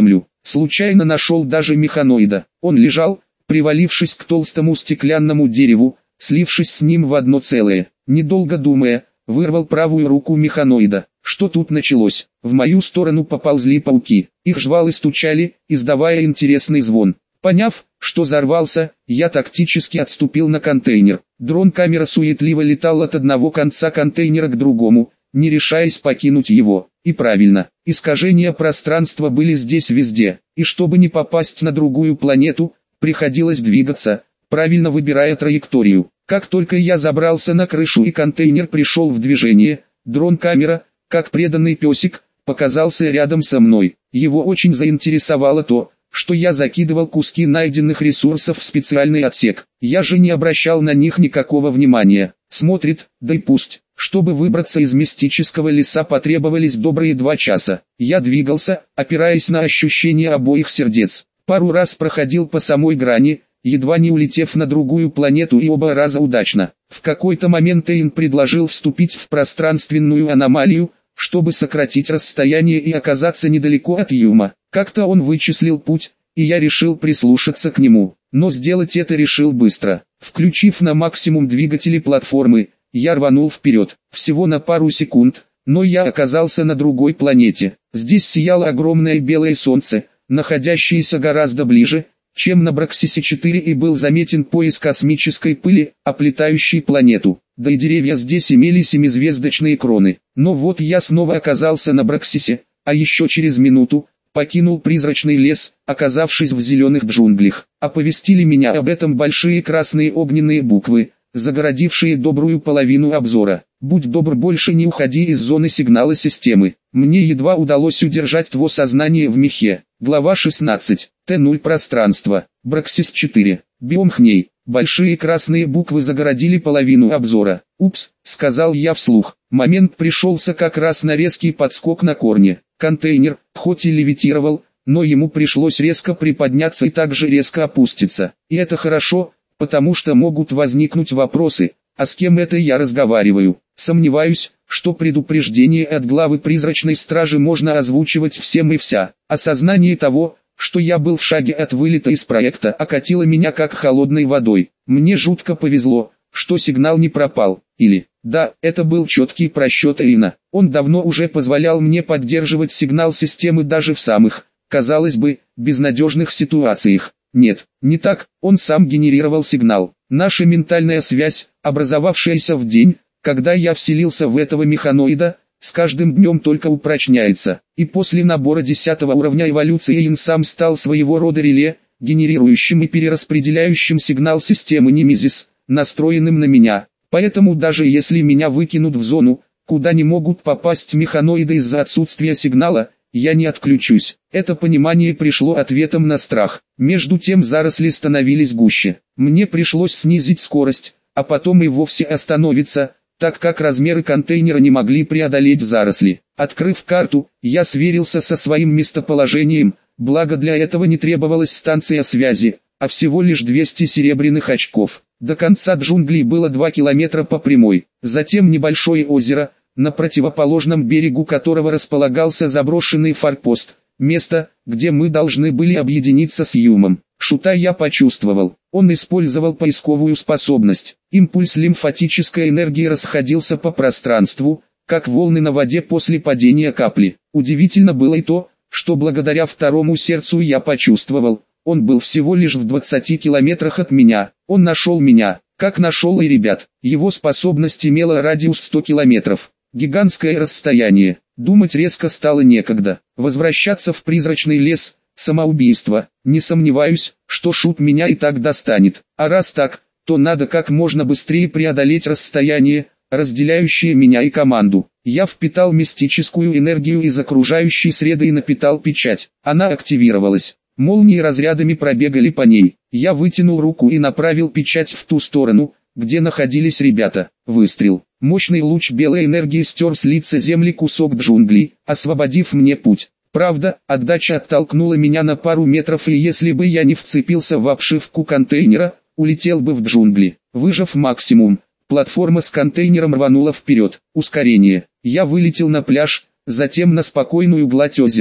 Speaker 1: Случайно нашел даже механоида. Он лежал, привалившись к толстому стеклянному дереву, слившись с ним в одно целое. Недолго думая, вырвал правую руку механоида. Что тут началось? В мою сторону поползли пауки. Их жвалы стучали, издавая интересный звон. Поняв, что взорвался, я тактически отступил на контейнер. Дрон-камера суетливо летал от одного конца контейнера к другому, не решаясь покинуть его. И правильно, искажения пространства были здесь везде, и чтобы не попасть на другую планету, приходилось двигаться, правильно выбирая траекторию. Как только я забрался на крышу и контейнер пришел в движение, дрон-камера, как преданный песик, показался рядом со мной. Его очень заинтересовало то, что я закидывал куски найденных ресурсов в специальный отсек. Я же не обращал на них никакого внимания. Смотрит, да и пусть. Чтобы выбраться из мистического леса потребовались добрые два часа. Я двигался, опираясь на ощущение обоих сердец. Пару раз проходил по самой грани, едва не улетев на другую планету, и оба раза удачно. В какой-то момент Эйн предложил вступить в пространственную аномалию, чтобы сократить расстояние и оказаться недалеко от Юма. Как-то он вычислил путь, и я решил прислушаться к нему. Но сделать это решил быстро. Включив на максимум двигатели платформы, я рванул вперед. Всего на пару секунд, но я оказался на другой планете. Здесь сияло огромное белое солнце, находящееся гораздо ближе, чем на Браксисе четыре, и был заметен пояс космической пыли, оплетающий планету. Да и деревья здесь имели семизвездочные кроны. Но вот я снова оказался на Браксисе, а еще через минуту покинул призрачный лес, оказавшись в зеленых джунглях. Оповестили меня об этом большие красные огненные буквы, загородившие добрую половину обзора. Будь добр, больше не уходи из зоны сигнала системы. Мне едва удалось удержать твое сознание в мехе. Глава шестнадцать. Т ноль пространство. Браксис четыре. Биом Хней. Большие красные буквы загородили половину обзора. «Упс», — сказал я вслух. Момент пришелся как раз на резкий подскок на корне. Контейнер, хоть и левитировал, но ему пришлось резко приподняться и также резко опуститься. И это хорошо, потому что могут возникнуть вопросы, а с кем это я разговариваю. Сомневаюсь, что предупреждение от главы призрачной стражи можно озвучивать всем и вся. Осознание того, что я был в шаге от вылета из проекта, окатило меня как холодной водой. Мне жутко повезло, что сигнал не пропал. Или, да, это был четкий просчет Эйна. Он давно уже позволял мне поддерживать сигнал системы даже в самых, казалось бы, безнадежных ситуациях. Нет, не так, он сам генерировал сигнал. Наша ментальная связь, образовавшаяся в день, когда я вселился в этого механоида, с каждым днем только упрочняется. И после набора десятого уровня эволюции Эйн сам стал своего рода реле, генерирующим и перераспределяющим сигнал системы Немезис, настроенным на меня. Поэтому даже если меня выкинут в зону, куда не могут попасть механоиды из-за отсутствия сигнала, я не отключусь. Это понимание пришло ответом на страх. Между тем заросли становились гуще. Мне пришлось снизить скорость, а потом и вовсе остановиться, так как размеры контейнера не могли преодолеть заросли. Открыв карту, я сверился со своим местоположением, благо для этого не требовалась станция связи, а всего лишь двести серебряных очков. До конца джунглей было два километра по прямой, затем небольшое озеро, на противоположном берегу которого располагался заброшенный форпост, место, где мы должны были объединиться с Юмом. Шута я почувствовал. Он использовал поисковую способность. Импульс лимфатической энергии расходился по пространству, как волны на воде после падения капли. Удивительно было и то, что благодаря второму сердцу я почувствовал, он был всего лишь в двадцати километрах от меня. Он нашел меня, как нашел и ребят. Его способность имела радиус сто километров. Гигантское расстояние. Думать резко стало некогда. Возвращаться в призрачный лес – самоубийство. Не сомневаюсь, что Шут меня и так достанет. А раз так, то надо как можно быстрее преодолеть расстояние, разделяющее меня и команду. Я впитал мистическую энергию из окружающей среды и напитал печать. Она активировалась. Молнии разрядами пробегали по ней. Я вытянул руку и направил печать в ту сторону, где находились ребята. Выстрел. Мощный луч белой энергии стер с лица земли кусок джунглей, освободив мне путь. Правда, отдача оттолкнула меня на пару метров, и если бы я не вцепился в обшивку контейнера, улетел бы в джунгли. Выжав максимум, платформа с контейнером рванула вперед. Ускорение. Я вылетел на пляж, затем на спокойную гладь озера.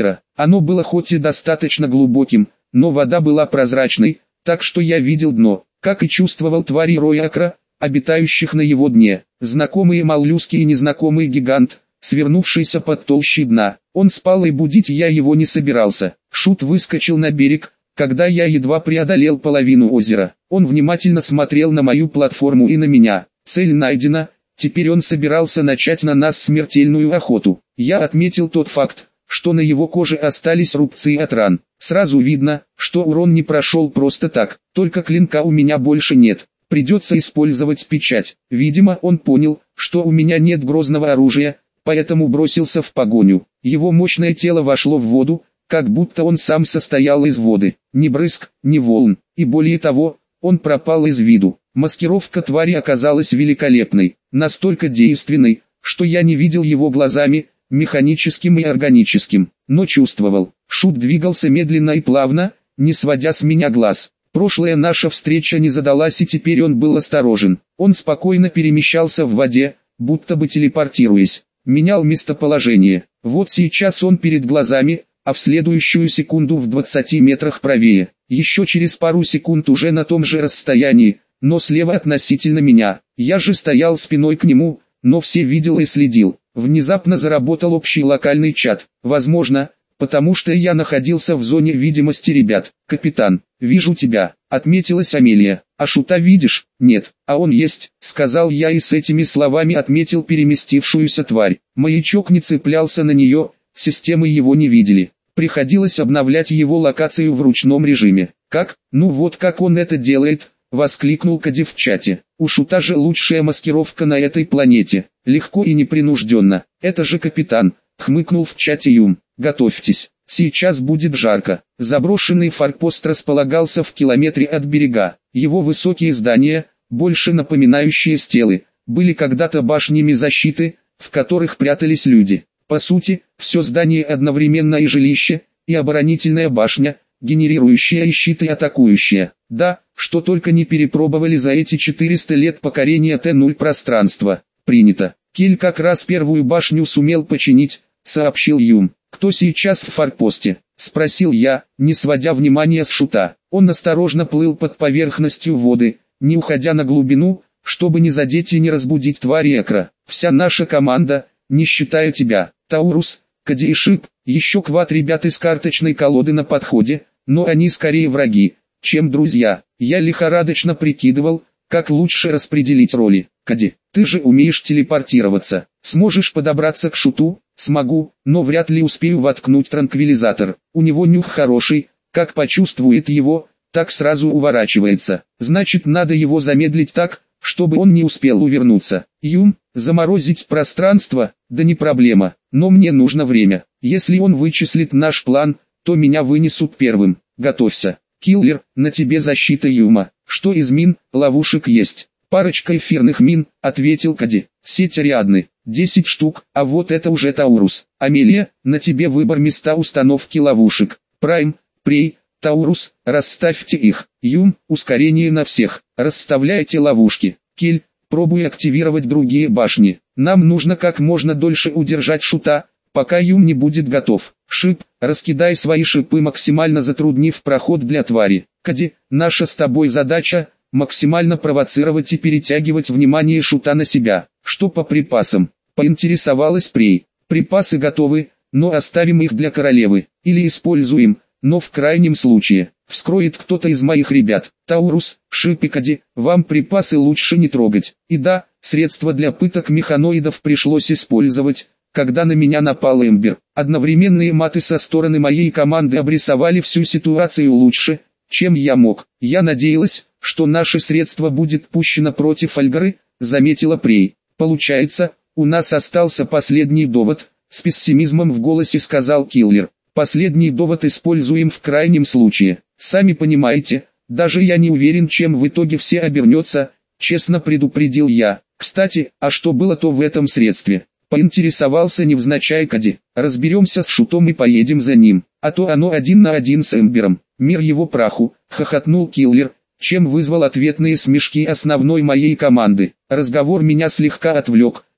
Speaker 1: Оно было хоть и достаточно глубоким, но вода была прозрачной, так что я видел дно, как и чувствовал твари Роякра, обитающих на его дне. Знакомые моллюски и незнакомый гигант, свернувшийся под толщей дна. Он спал, и будить я его не собирался. Шут выскочил на берег, когда я едва преодолел половину озера. Он внимательно смотрел на мою платформу и на меня. Цель найдена, теперь он собирался начать на нас смертельную охоту. Я отметил тот факт, что на его коже остались рубцы от ран. Сразу видно, что урон не прошел просто так, только клинка у меня больше нет. Придется использовать печать. Видимо, он понял, что у меня нет грозного оружия, поэтому бросился в погоню. Его мощное тело вошло в воду, как будто он сам состоял из воды. Ни брызг, ни волн, и более того, он пропал из виду. Маскировка твари оказалась великолепной, настолько действенной, что я не видел его глазами, механическим и органическим, но чувствовал. Шут двигался медленно и плавно, не сводя с меня глаз. Прошлая наша встреча не задалась, и теперь он был осторожен. Он спокойно перемещался в воде, будто бы телепортируясь. Менял местоположение. Вот сейчас он перед глазами, а в следующую секунду в двадцати метрах правее. Еще через пару секунд уже на том же расстоянии, но слева относительно меня. Я же стоял спиной к нему, но все видел и следил. Внезапно заработал общий локальный чат. Возможно, потому что я находился в зоне видимости ребят. «Капитан, вижу тебя», — отметилась Амелия. «А Шута видишь?» «Нет, а он есть», — сказал я, и с этими словами отметил переместившуюся тварь. Маячок не цеплялся на нее, системы его не видели. Приходилось обновлять его локацию в ручном режиме. «Как? Ну вот как он это делает?» — воскликнул Кади в чате. «У Шута же лучшая маскировка на этой планете. Легко и непринужденно. Это же капитан», — хмыкнул в чате Юм. «Готовьтесь, сейчас будет жарко». Заброшенный форпост располагался в километре от берега. Его высокие здания, больше напоминающие стелы, были когда-то башнями защиты, в которых прятались люди. По сути, все здание одновременно и жилище, и оборонительная башня, генерирующая и щит, и атакующая. Да, что только не перепробовали за эти четыреста лет покорения Т ноль пространства. Принято. Кель как раз первую башню сумел починить, сообщил Юм. «Кто сейчас в форпосте?» — спросил я, не сводя внимания с Шута. Он осторожно плыл под поверхностью воды, не уходя на глубину, чтобы не задеть и не разбудить твари Экра. «Вся наша команда, не считая тебя, Таурус, Кади и Шип, еще квад ребят из карточной колоды на подходе, но они скорее враги, чем друзья». Я лихорадочно прикидывал, как лучше распределить роли. «Кади, ты же умеешь телепортироваться, сможешь подобраться к Шуту?» «Смогу, но вряд ли успею воткнуть транквилизатор. У него нюх хороший, как почувствует его, так сразу уворачивается. Значит, надо его замедлить так, чтобы он не успел увернуться». «Юм, заморозить пространство? Да не проблема, но мне нужно время. Если он вычислит наш план, то меня вынесут первым. Готовься. Киллер, на тебе защита Юма. Что из мин, ловушек есть?» «Парочка эфирных мин», — ответил Кади. «Сеть Ариадны, десять штук, а вот это уже Таурус. Амелия, на тебе выбор места установки ловушек. Прайм, Прей, Таурус, расставьте их. Юм, ускорение на всех, расставляйте ловушки. Кель, пробуй активировать другие башни. Нам нужно как можно дольше удержать Шута, пока Юм не будет готов. Шип, раскидай свои шипы, максимально затруднив проход для твари. Кади, наша с тобой задача — максимально провоцировать и перетягивать внимание Шута на себя. Что по припасам?» — поинтересовалась Прей. «Припасы готовы, но оставим их для королевы. Или используем, но в крайнем случае. Вскроет кто-то из моих ребят. Таурус, Шип и Кади, вам припасы лучше не трогать. И да, средства для пыток механоидов пришлось использовать, когда на меня напал Эмбер. Одновременные маты со стороны моей команды обрисовали всю ситуацию лучше, чем я мог. Я надеялась, что наше средство будет пущено против Альгары, заметила Прей. «Получается, у нас остался последний довод», — с пессимизмом в голосе сказал Киллер. «Последний довод используем в крайнем случае. Сами понимаете, даже я не уверен, чем в итоге все обернется», — честно предупредил я. «Кстати, а что было-то в этом средстве?» — поинтересовался невзначай Кади. «Разберемся с Шутом и поедем за ним, а то оно один на один с Эмбером. Мир его праху», — хохотнул Киллер, чем вызвал ответные смешки основной моей команды. Разговор меня слегка отвлек,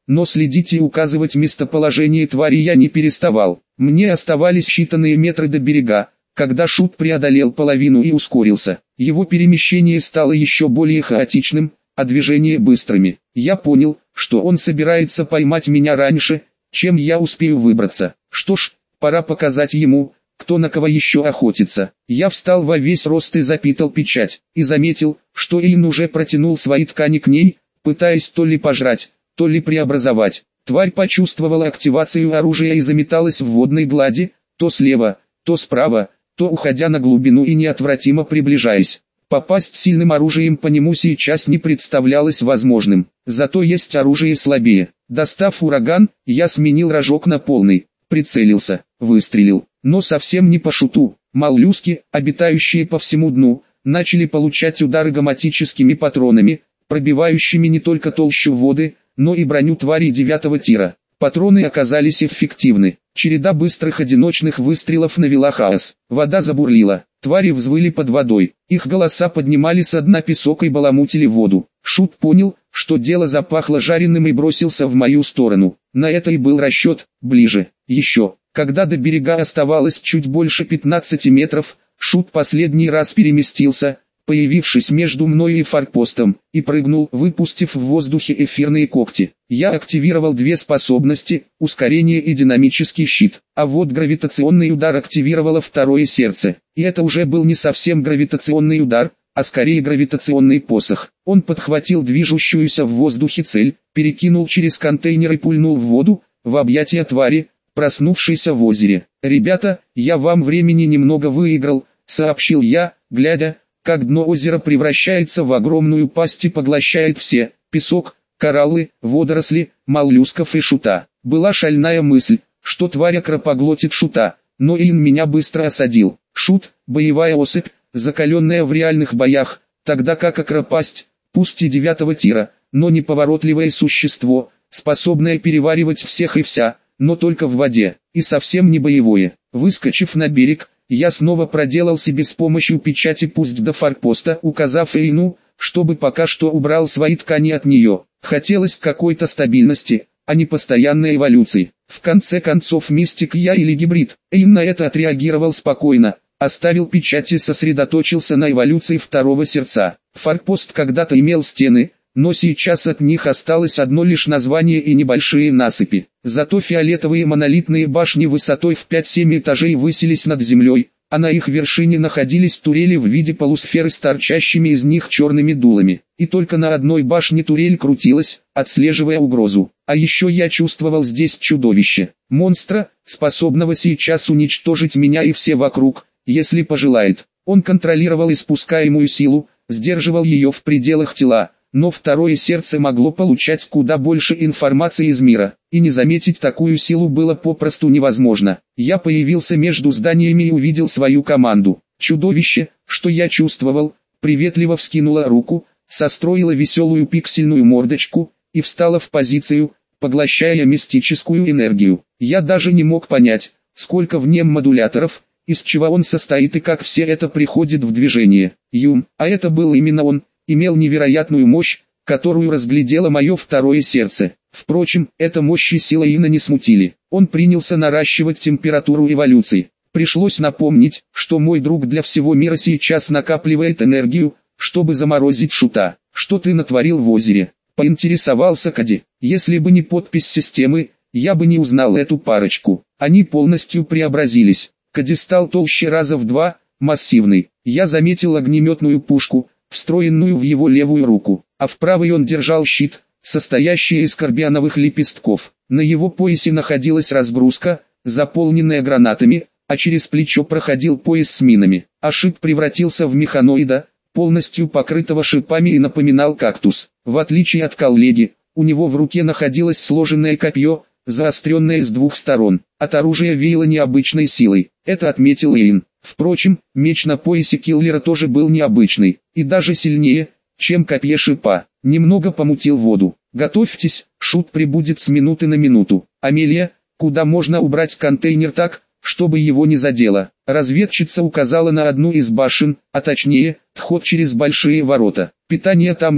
Speaker 1: но следить и указывать местоположение твари я не переставал. Мне оставались считанные метры до берега, когда Шут преодолел половину и ускорился. Его перемещение стало еще более хаотичным, а движения быстрыми. Я понял, что он собирается поймать меня раньше, чем я успею выбраться. Что ж, пора показать ему, кто на кого еще охотится. Я встал во весь рост и запитал печать, и заметил, что Эйн уже протянул свои ткани к ней, пытаясь то ли пожрать, то ли преобразовать. Тварь почувствовала активацию оружия и заметалась в водной глади, то слева, то справа, то уходя на глубину и неотвратимо приближаясь. Попасть сильным оружием по нему сейчас не представлялось возможным, зато есть оружие слабее. Достав ураган, я сменил рожок на полный, прицелился, выстрелил, но совсем не по Шуту. Моллюски, обитающие по всему дну, начали получать удары гамматическими патронами, пробивающими не только толщу воды, но и броню тварей девятого тира. Патроны оказались эффективны. Череда быстрых одиночных выстрелов навела хаос. Вода забурлила. Твари взвыли под водой. Их голоса поднимали со дна песок и баламутили воду. Шут понял, что дело запахло жареным и бросился в мою сторону. На это и был расчет. Ближе. Еще. Когда до берега оставалось чуть больше пятнадцати метров, Шут последний раз переместился, появившись между мной и форпостом, и прыгнул, выпустив в воздухе эфирные когти. Я активировал две способности, ускорение и динамический щит, а вот гравитационный удар активировало второе сердце. И это уже был не совсем гравитационный удар, а скорее гравитационный посох. Он подхватил движущуюся в воздухе цель, перекинул через контейнер и пульнул в воду, в объятия твари, проснувшейся в озере. «Ребята, я вам времени немного выиграл», — сообщил я, глядя, как дно озера превращается в огромную пасть и поглощает все, песок, кораллы, водоросли, моллюсков и Шута. Была шальная мысль, что тварь акропоглотит Шута, но Эйн меня быстро осадил. Шут – боевая особь, закаленная в реальных боях, тогда как акропасть, пусть и девятого тира, но неповоротливое существо, способное переваривать всех и вся, но только в воде, и совсем не боевое. Выскочив на берег, я снова проделал себе с помощью печати пусть до форпоста, указав Эйну, чтобы пока что убрал свои ткани от нее. Хотелось какой-то стабильности, а не постоянной эволюции. В конце концов мистик я или гибрид. Эйн на это отреагировал спокойно, оставил печать и сосредоточился на эволюции второго сердца. Форпост когда-то имел стены, но сейчас от них осталось одно лишь название и небольшие насыпи. Зато фиолетовые монолитные башни высотой в пять-семь этажей высились над землей, а на их вершине находились турели в виде полусферы с торчащими из них черными дулами. И только на одной башне турель крутилась, отслеживая угрозу. А еще я чувствовал здесь чудовище, монстра, способного сейчас уничтожить меня и все вокруг, если пожелает. Он контролировал испускаемую силу, сдерживал ее в пределах тела. Но второе сердце могло получать куда больше информации из мира, и не заметить такую силу было попросту невозможно. Я появился между зданиями и увидел свою команду. Чудовище, что я чувствовал, приветливо вскинуло руку, состроило веселую пиксельную мордочку, и встала в позицию, поглощая мистическую энергию. Я даже не мог понять, сколько в нем модуляторов, из чего он состоит и как все это приходит в движение. Юм, а это был именно он, имел невероятную мощь, которую разглядело мое второе сердце. Впрочем, эта мощь и сила Эйна не смутили. Он принялся наращивать температуру эволюции. Пришлось напомнить, что мой друг для всего мира сейчас накапливает энергию, чтобы заморозить Шута. «Что ты натворил в озере?» — поинтересовался Кади. Если бы не подпись системы, я бы не узнал эту парочку. Они полностью преобразились. Кади стал толще раза в два, массивный. Я заметил огнеметную пушку, встроенную в его левую руку, а в правой он держал щит, состоящий из карбиановых лепестков. На его поясе находилась разгрузка, заполненная гранатами, а через плечо проходил пояс с минами. А шип превратился в механоида, полностью покрытого шипами и напоминал кактус. В отличие от коллеги, у него в руке находилось сложенное копье, заостренное с двух сторон. От оружия веяло необычной силой, это отметил Эйн. Впрочем, меч на поясе киллера тоже был необычный, и даже сильнее, чем копье шипа. Немного помутил воду. Готовьтесь, Шут прибудет с минуты на минуту. Амелия, куда можно убрать контейнер так, чтобы его не задело? Разведчица указала на одну из башен, а точнее, вход через большие ворота. Питания там нет,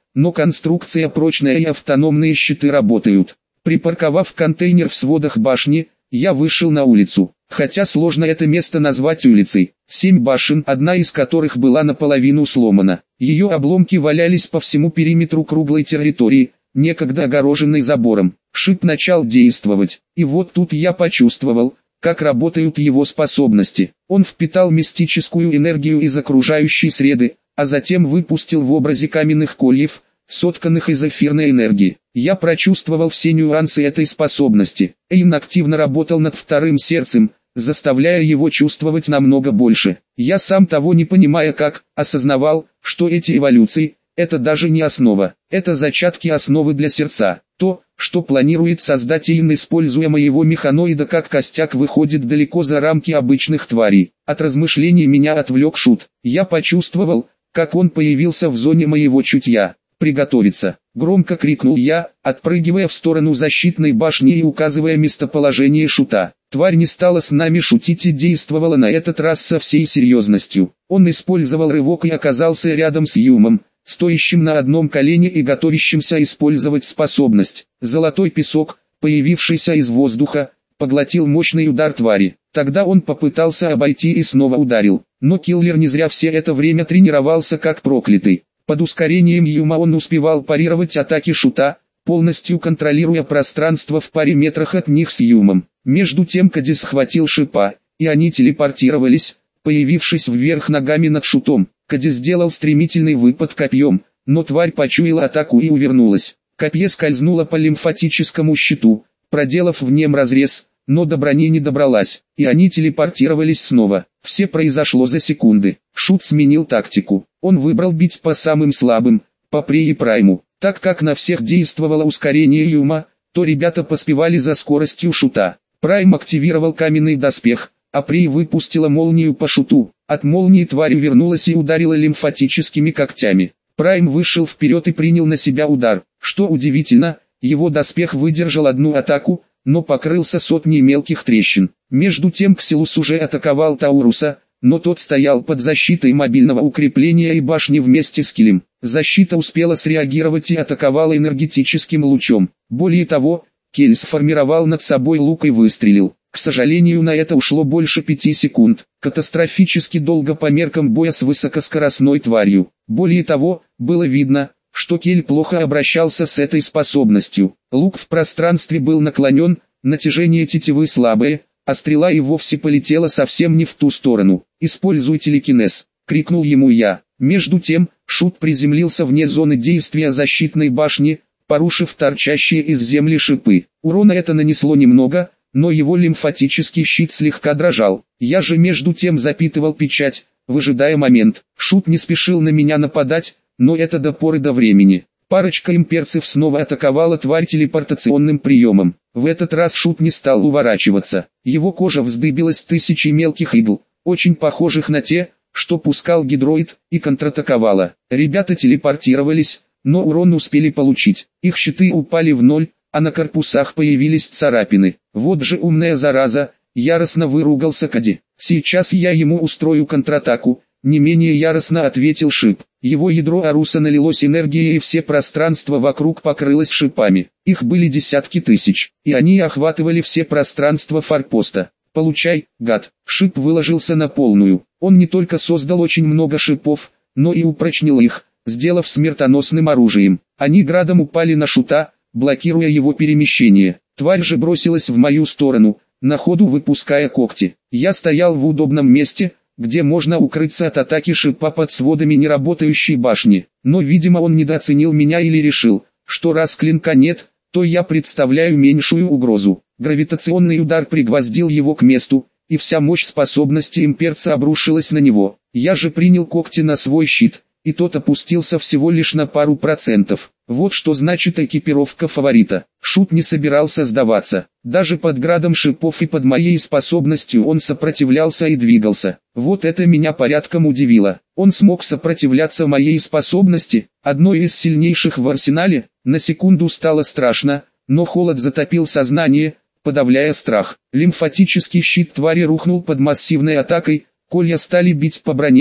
Speaker 1: но конструкция прочная и автономные щиты работают. Припарковав контейнер в сводах башни, я вышел на улицу. Хотя сложно это место назвать улицей. Семь башен, одна из которых была наполовину сломана. Ее обломки валялись по всему периметру круглой территории, некогда огороженной забором. Шип начал действовать, и вот тут я почувствовал, как работают его способности. Он впитал мистическую энергию из окружающей среды, а затем выпустил в образе каменных кольев, сотканных из эфирной энергии. Я прочувствовал все нюансы этой способности. Эйн активно работал над вторым сердцем, заставляя его чувствовать намного больше. Я сам того не понимая как, осознавал, что эти эволюции – это даже не основа, это зачатки основы для сердца. То, что планирует создать Эйн, используя моего механоида как костяк, выходит далеко за рамки обычных тварей. От размышлений меня отвлек Шут. Я почувствовал, как он появился в зоне моего чутья. «Приготовиться!» — громко крикнул я, отпрыгивая в сторону защитной башни и указывая местоположение Шута. Тварь не стала с нами шутить и действовала на этот раз со всей серьезностью. Он использовал рывок и оказался рядом с Юмом, стоящим на одном колене и готовящимся использовать способность. Золотой песок, появившийся из воздуха, поглотил мощный удар твари. Тогда он попытался обойти и снова ударил. Но киллер не зря все это время тренировался как проклятый. Под ускорением Юма он успевал парировать атаки Шута, полностью контролируя пространство в паре метрах от них с Юмом. Между тем Кади схватил шипа, и они телепортировались, появившись вверх ногами над Шутом. Кади сделал стремительный выпад копьем, но тварь почуяла атаку и увернулась. Копье скользнуло по лимфатическому щиту, проделав в нем разрез, но до брони не добралась, и они телепортировались снова. Все произошло за секунды. Шут сменил тактику. Он выбрал бить по самым слабым, по Пре и Прайму. Так как на всех действовало ускорение Юма, то ребята поспевали за скоростью Шута. Прайм активировал каменный доспех, а Пре выпустила молнию по Шуту. От молнии тварь вернулась и ударила лимфатическими когтями. Прайм вышел вперед и принял на себя удар. Что удивительно, его доспех выдержал одну атаку, но покрылся сотней мелких трещин. Между тем Ксилус уже атаковал Тауруса, но тот стоял под защитой мобильного укрепления и башни вместе с Килем. Защита успела среагировать и атаковала энергетическим лучом. Более того, Кель сформировал над собой лук и выстрелил. К сожалению, на это ушло больше пяти секунд. Катастрофически долго по меркам боя с высокоскоростной тварью. Более того, было видно, что Кель плохо обращался с этой способностью. Лук в пространстве был наклонен, натяжение тетивы слабое, а стрела и вовсе полетела совсем не в ту сторону. «Используй телекинез!» — крикнул ему я. Между тем, Шут приземлился вне зоны действия защитной башни, порушив торчащие из земли шипы. Урона это нанесло немного, но его лимфатический щит слегка дрожал. Я же между тем запитывал печать, выжидая момент. Шут не спешил на меня нападать, но это до поры до времени. Парочка имперцев снова атаковала тварь телепортационным приемом. В этот раз Шут не стал уворачиваться. Его кожа вздыбилась тысячей мелких игл, очень похожих на те, что пускал гидроид, и контратаковала. Ребята телепортировались, но урон успели получить. Их щиты упали в ноль, а на корпусах появились царапины. Вот же умная зараза, яростно выругался Кади. Сейчас я ему устрою контратаку. Не менее яростно ответил Шип. Его ядро Аруса налилось энергией, и все пространство вокруг покрылось шипами. Их были десятки тысяч, и они охватывали все пространства форпоста. «Получай, гад!» Шип выложился на полную. Он не только создал очень много шипов, но и упрочнил их, сделав смертоносным оружием. Они градом упали на Шута, блокируя его перемещение. Тварь же бросилась в мою сторону, на ходу выпуская когти. Я стоял в удобном месте, где можно укрыться от атаки шипа под сводами неработающей башни. Но видимо он недооценил меня или решил, что раз клинка нет, то я представляю меньшую угрозу. Гравитационный удар пригвоздил его к месту, и вся мощь способности имперца обрушилась на него. Я же принял когти на свой щит, и тот опустился всего лишь на пару процентов. Вот что значит экипировка фаворита. Шут не собирался сдаваться. Даже под градом шипов и под моей способностью он сопротивлялся и двигался. Вот это меня порядком удивило. Он смог сопротивляться моей способности, одной из сильнейших в арсенале. На секунду стало страшно, но холод затопил сознание, подавляя страх. Лимфатический щит твари рухнул под массивной атакой, колья стали бить по броне,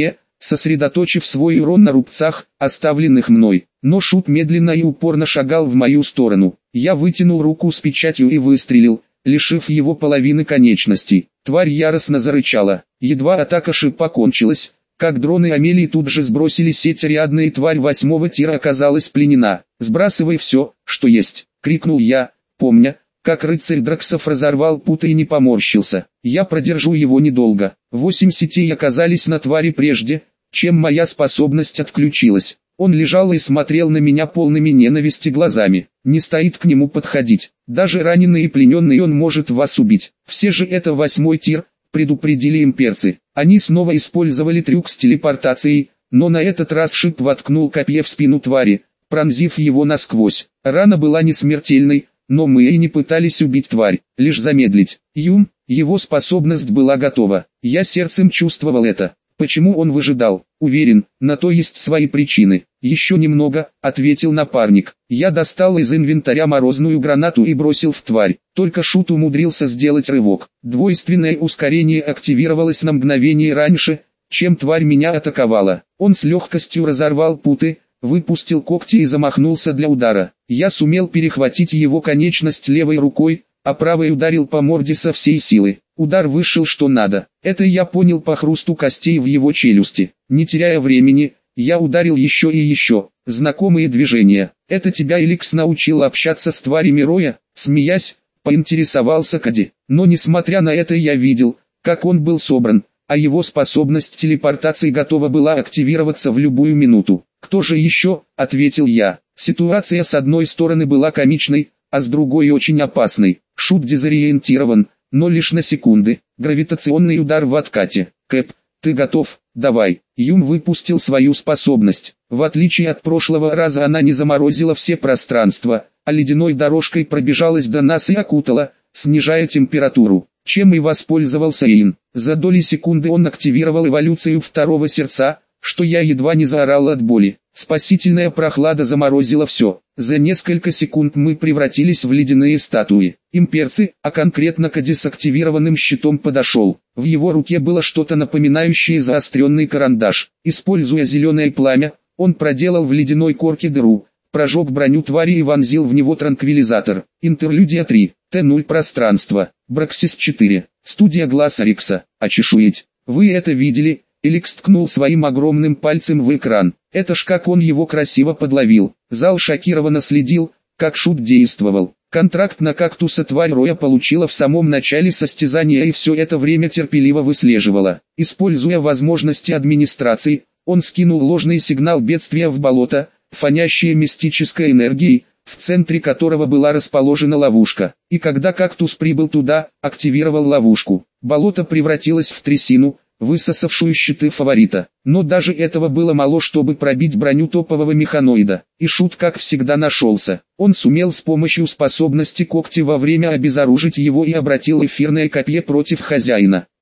Speaker 1: сосредоточив свой урон на рубцах, оставленных мной. Но шут медленно и упорно шагал в мою сторону. Я вытянул руку с печатью и выстрелил, лишив его половины конечностей. Тварь яростно зарычала. Едва атака шипа кончилась, как дроны Амелии тут же сбросили сеть Ариадны, и тварь восьмого тира оказалась пленена. «Сбрасывай все, что есть!» — крикнул я, помня, как рыцарь Драксов разорвал путы и не поморщился. «Я продержу его недолго». Восемь сетей оказались на твари прежде, чем моя способность отключилась. Он лежал и смотрел на меня полными ненависти глазами. Не стоит к нему подходить. Даже раненый и плененный он может вас убить. Все же это восьмой тир, предупредили имперцы. Они снова использовали трюк с телепортацией, но на этот раз шип воткнул копье в спину твари, пронзив его насквозь. Рана была не смертельной, но мы и не пытались убить тварь, лишь замедлить. Юм, его способность была готова. Я сердцем чувствовал это. Почему он выжидал? Уверен, на то есть свои причины. «Еще немного», — ответил напарник. Я достал из инвентаря морозную гранату и бросил в тварь. Только шут умудрился сделать рывок. Двойственное ускорение активировалось на мгновение раньше, чем тварь меня атаковала. Он с легкостью разорвал путы, выпустил когти и замахнулся для удара. Я сумел перехватить его конечность левой рукой, а правой ударил по морде со всей силы. Удар вышел что надо. Это я понял по хрусту костей в его челюсти. Не теряя времени, я ударил еще и еще. Знакомые движения. «Это тебя Эликс научил общаться с тварями Роя?» Смеясь, поинтересовался Кади. Но несмотря на это я видел, как он был собран, а его способность телепортации готова была активироваться в любую минуту. «Кто же еще?» — ответил я. Ситуация с одной стороны была комичной, а с другой очень опасной. Шут дезориентирован, но лишь на секунды. Гравитационный удар в откате. «Кэп, ты готов? Давай». Юм выпустил свою способность. В отличие от прошлого раза она не заморозила все пространства, а ледяной дорожкой пробежалась до нас и окутала, снижая температуру. Чем и воспользовался Эйн. За доли секунды он активировал эволюцию второго сердца, что я едва не заорал от боли. Спасительная прохлада заморозила все. За несколько секунд мы превратились в ледяные статуи. Имперцы, а конкретно Кади с активированным щитом подошел. В его руке было что-то напоминающее заостренный карандаш. Используя зеленое пламя, он проделал в ледяной корке дыру, прожег броню твари и вонзил в него транквилизатор. Интерлюдия три. Т ноль пространство. Браксис четыре. Студия Глаз Арикса. Очешуеть. Вы это видели? Эликс ткнул своим огромным пальцем в экран. Это ж как он его красиво подловил. Зал шокированно следил, как шут действовал. Контракт на кактуса тварь Роя получила в самом начале состязания и все это время терпеливо выслеживала. Используя возможности администрации, он скинул ложный сигнал бедствия в болото, фонящее мистической энергией, в центре которого была расположена ловушка. И когда кактус прибыл туда, активировал ловушку. Болото превратилось в трясину, высосавшую щиты фаворита. Но даже этого было мало, чтобы пробить броню топового механоида. И шут как всегда нашелся. Он сумел с помощью способности когти во время обезоружить его и обратил эфирное копье против хозяина.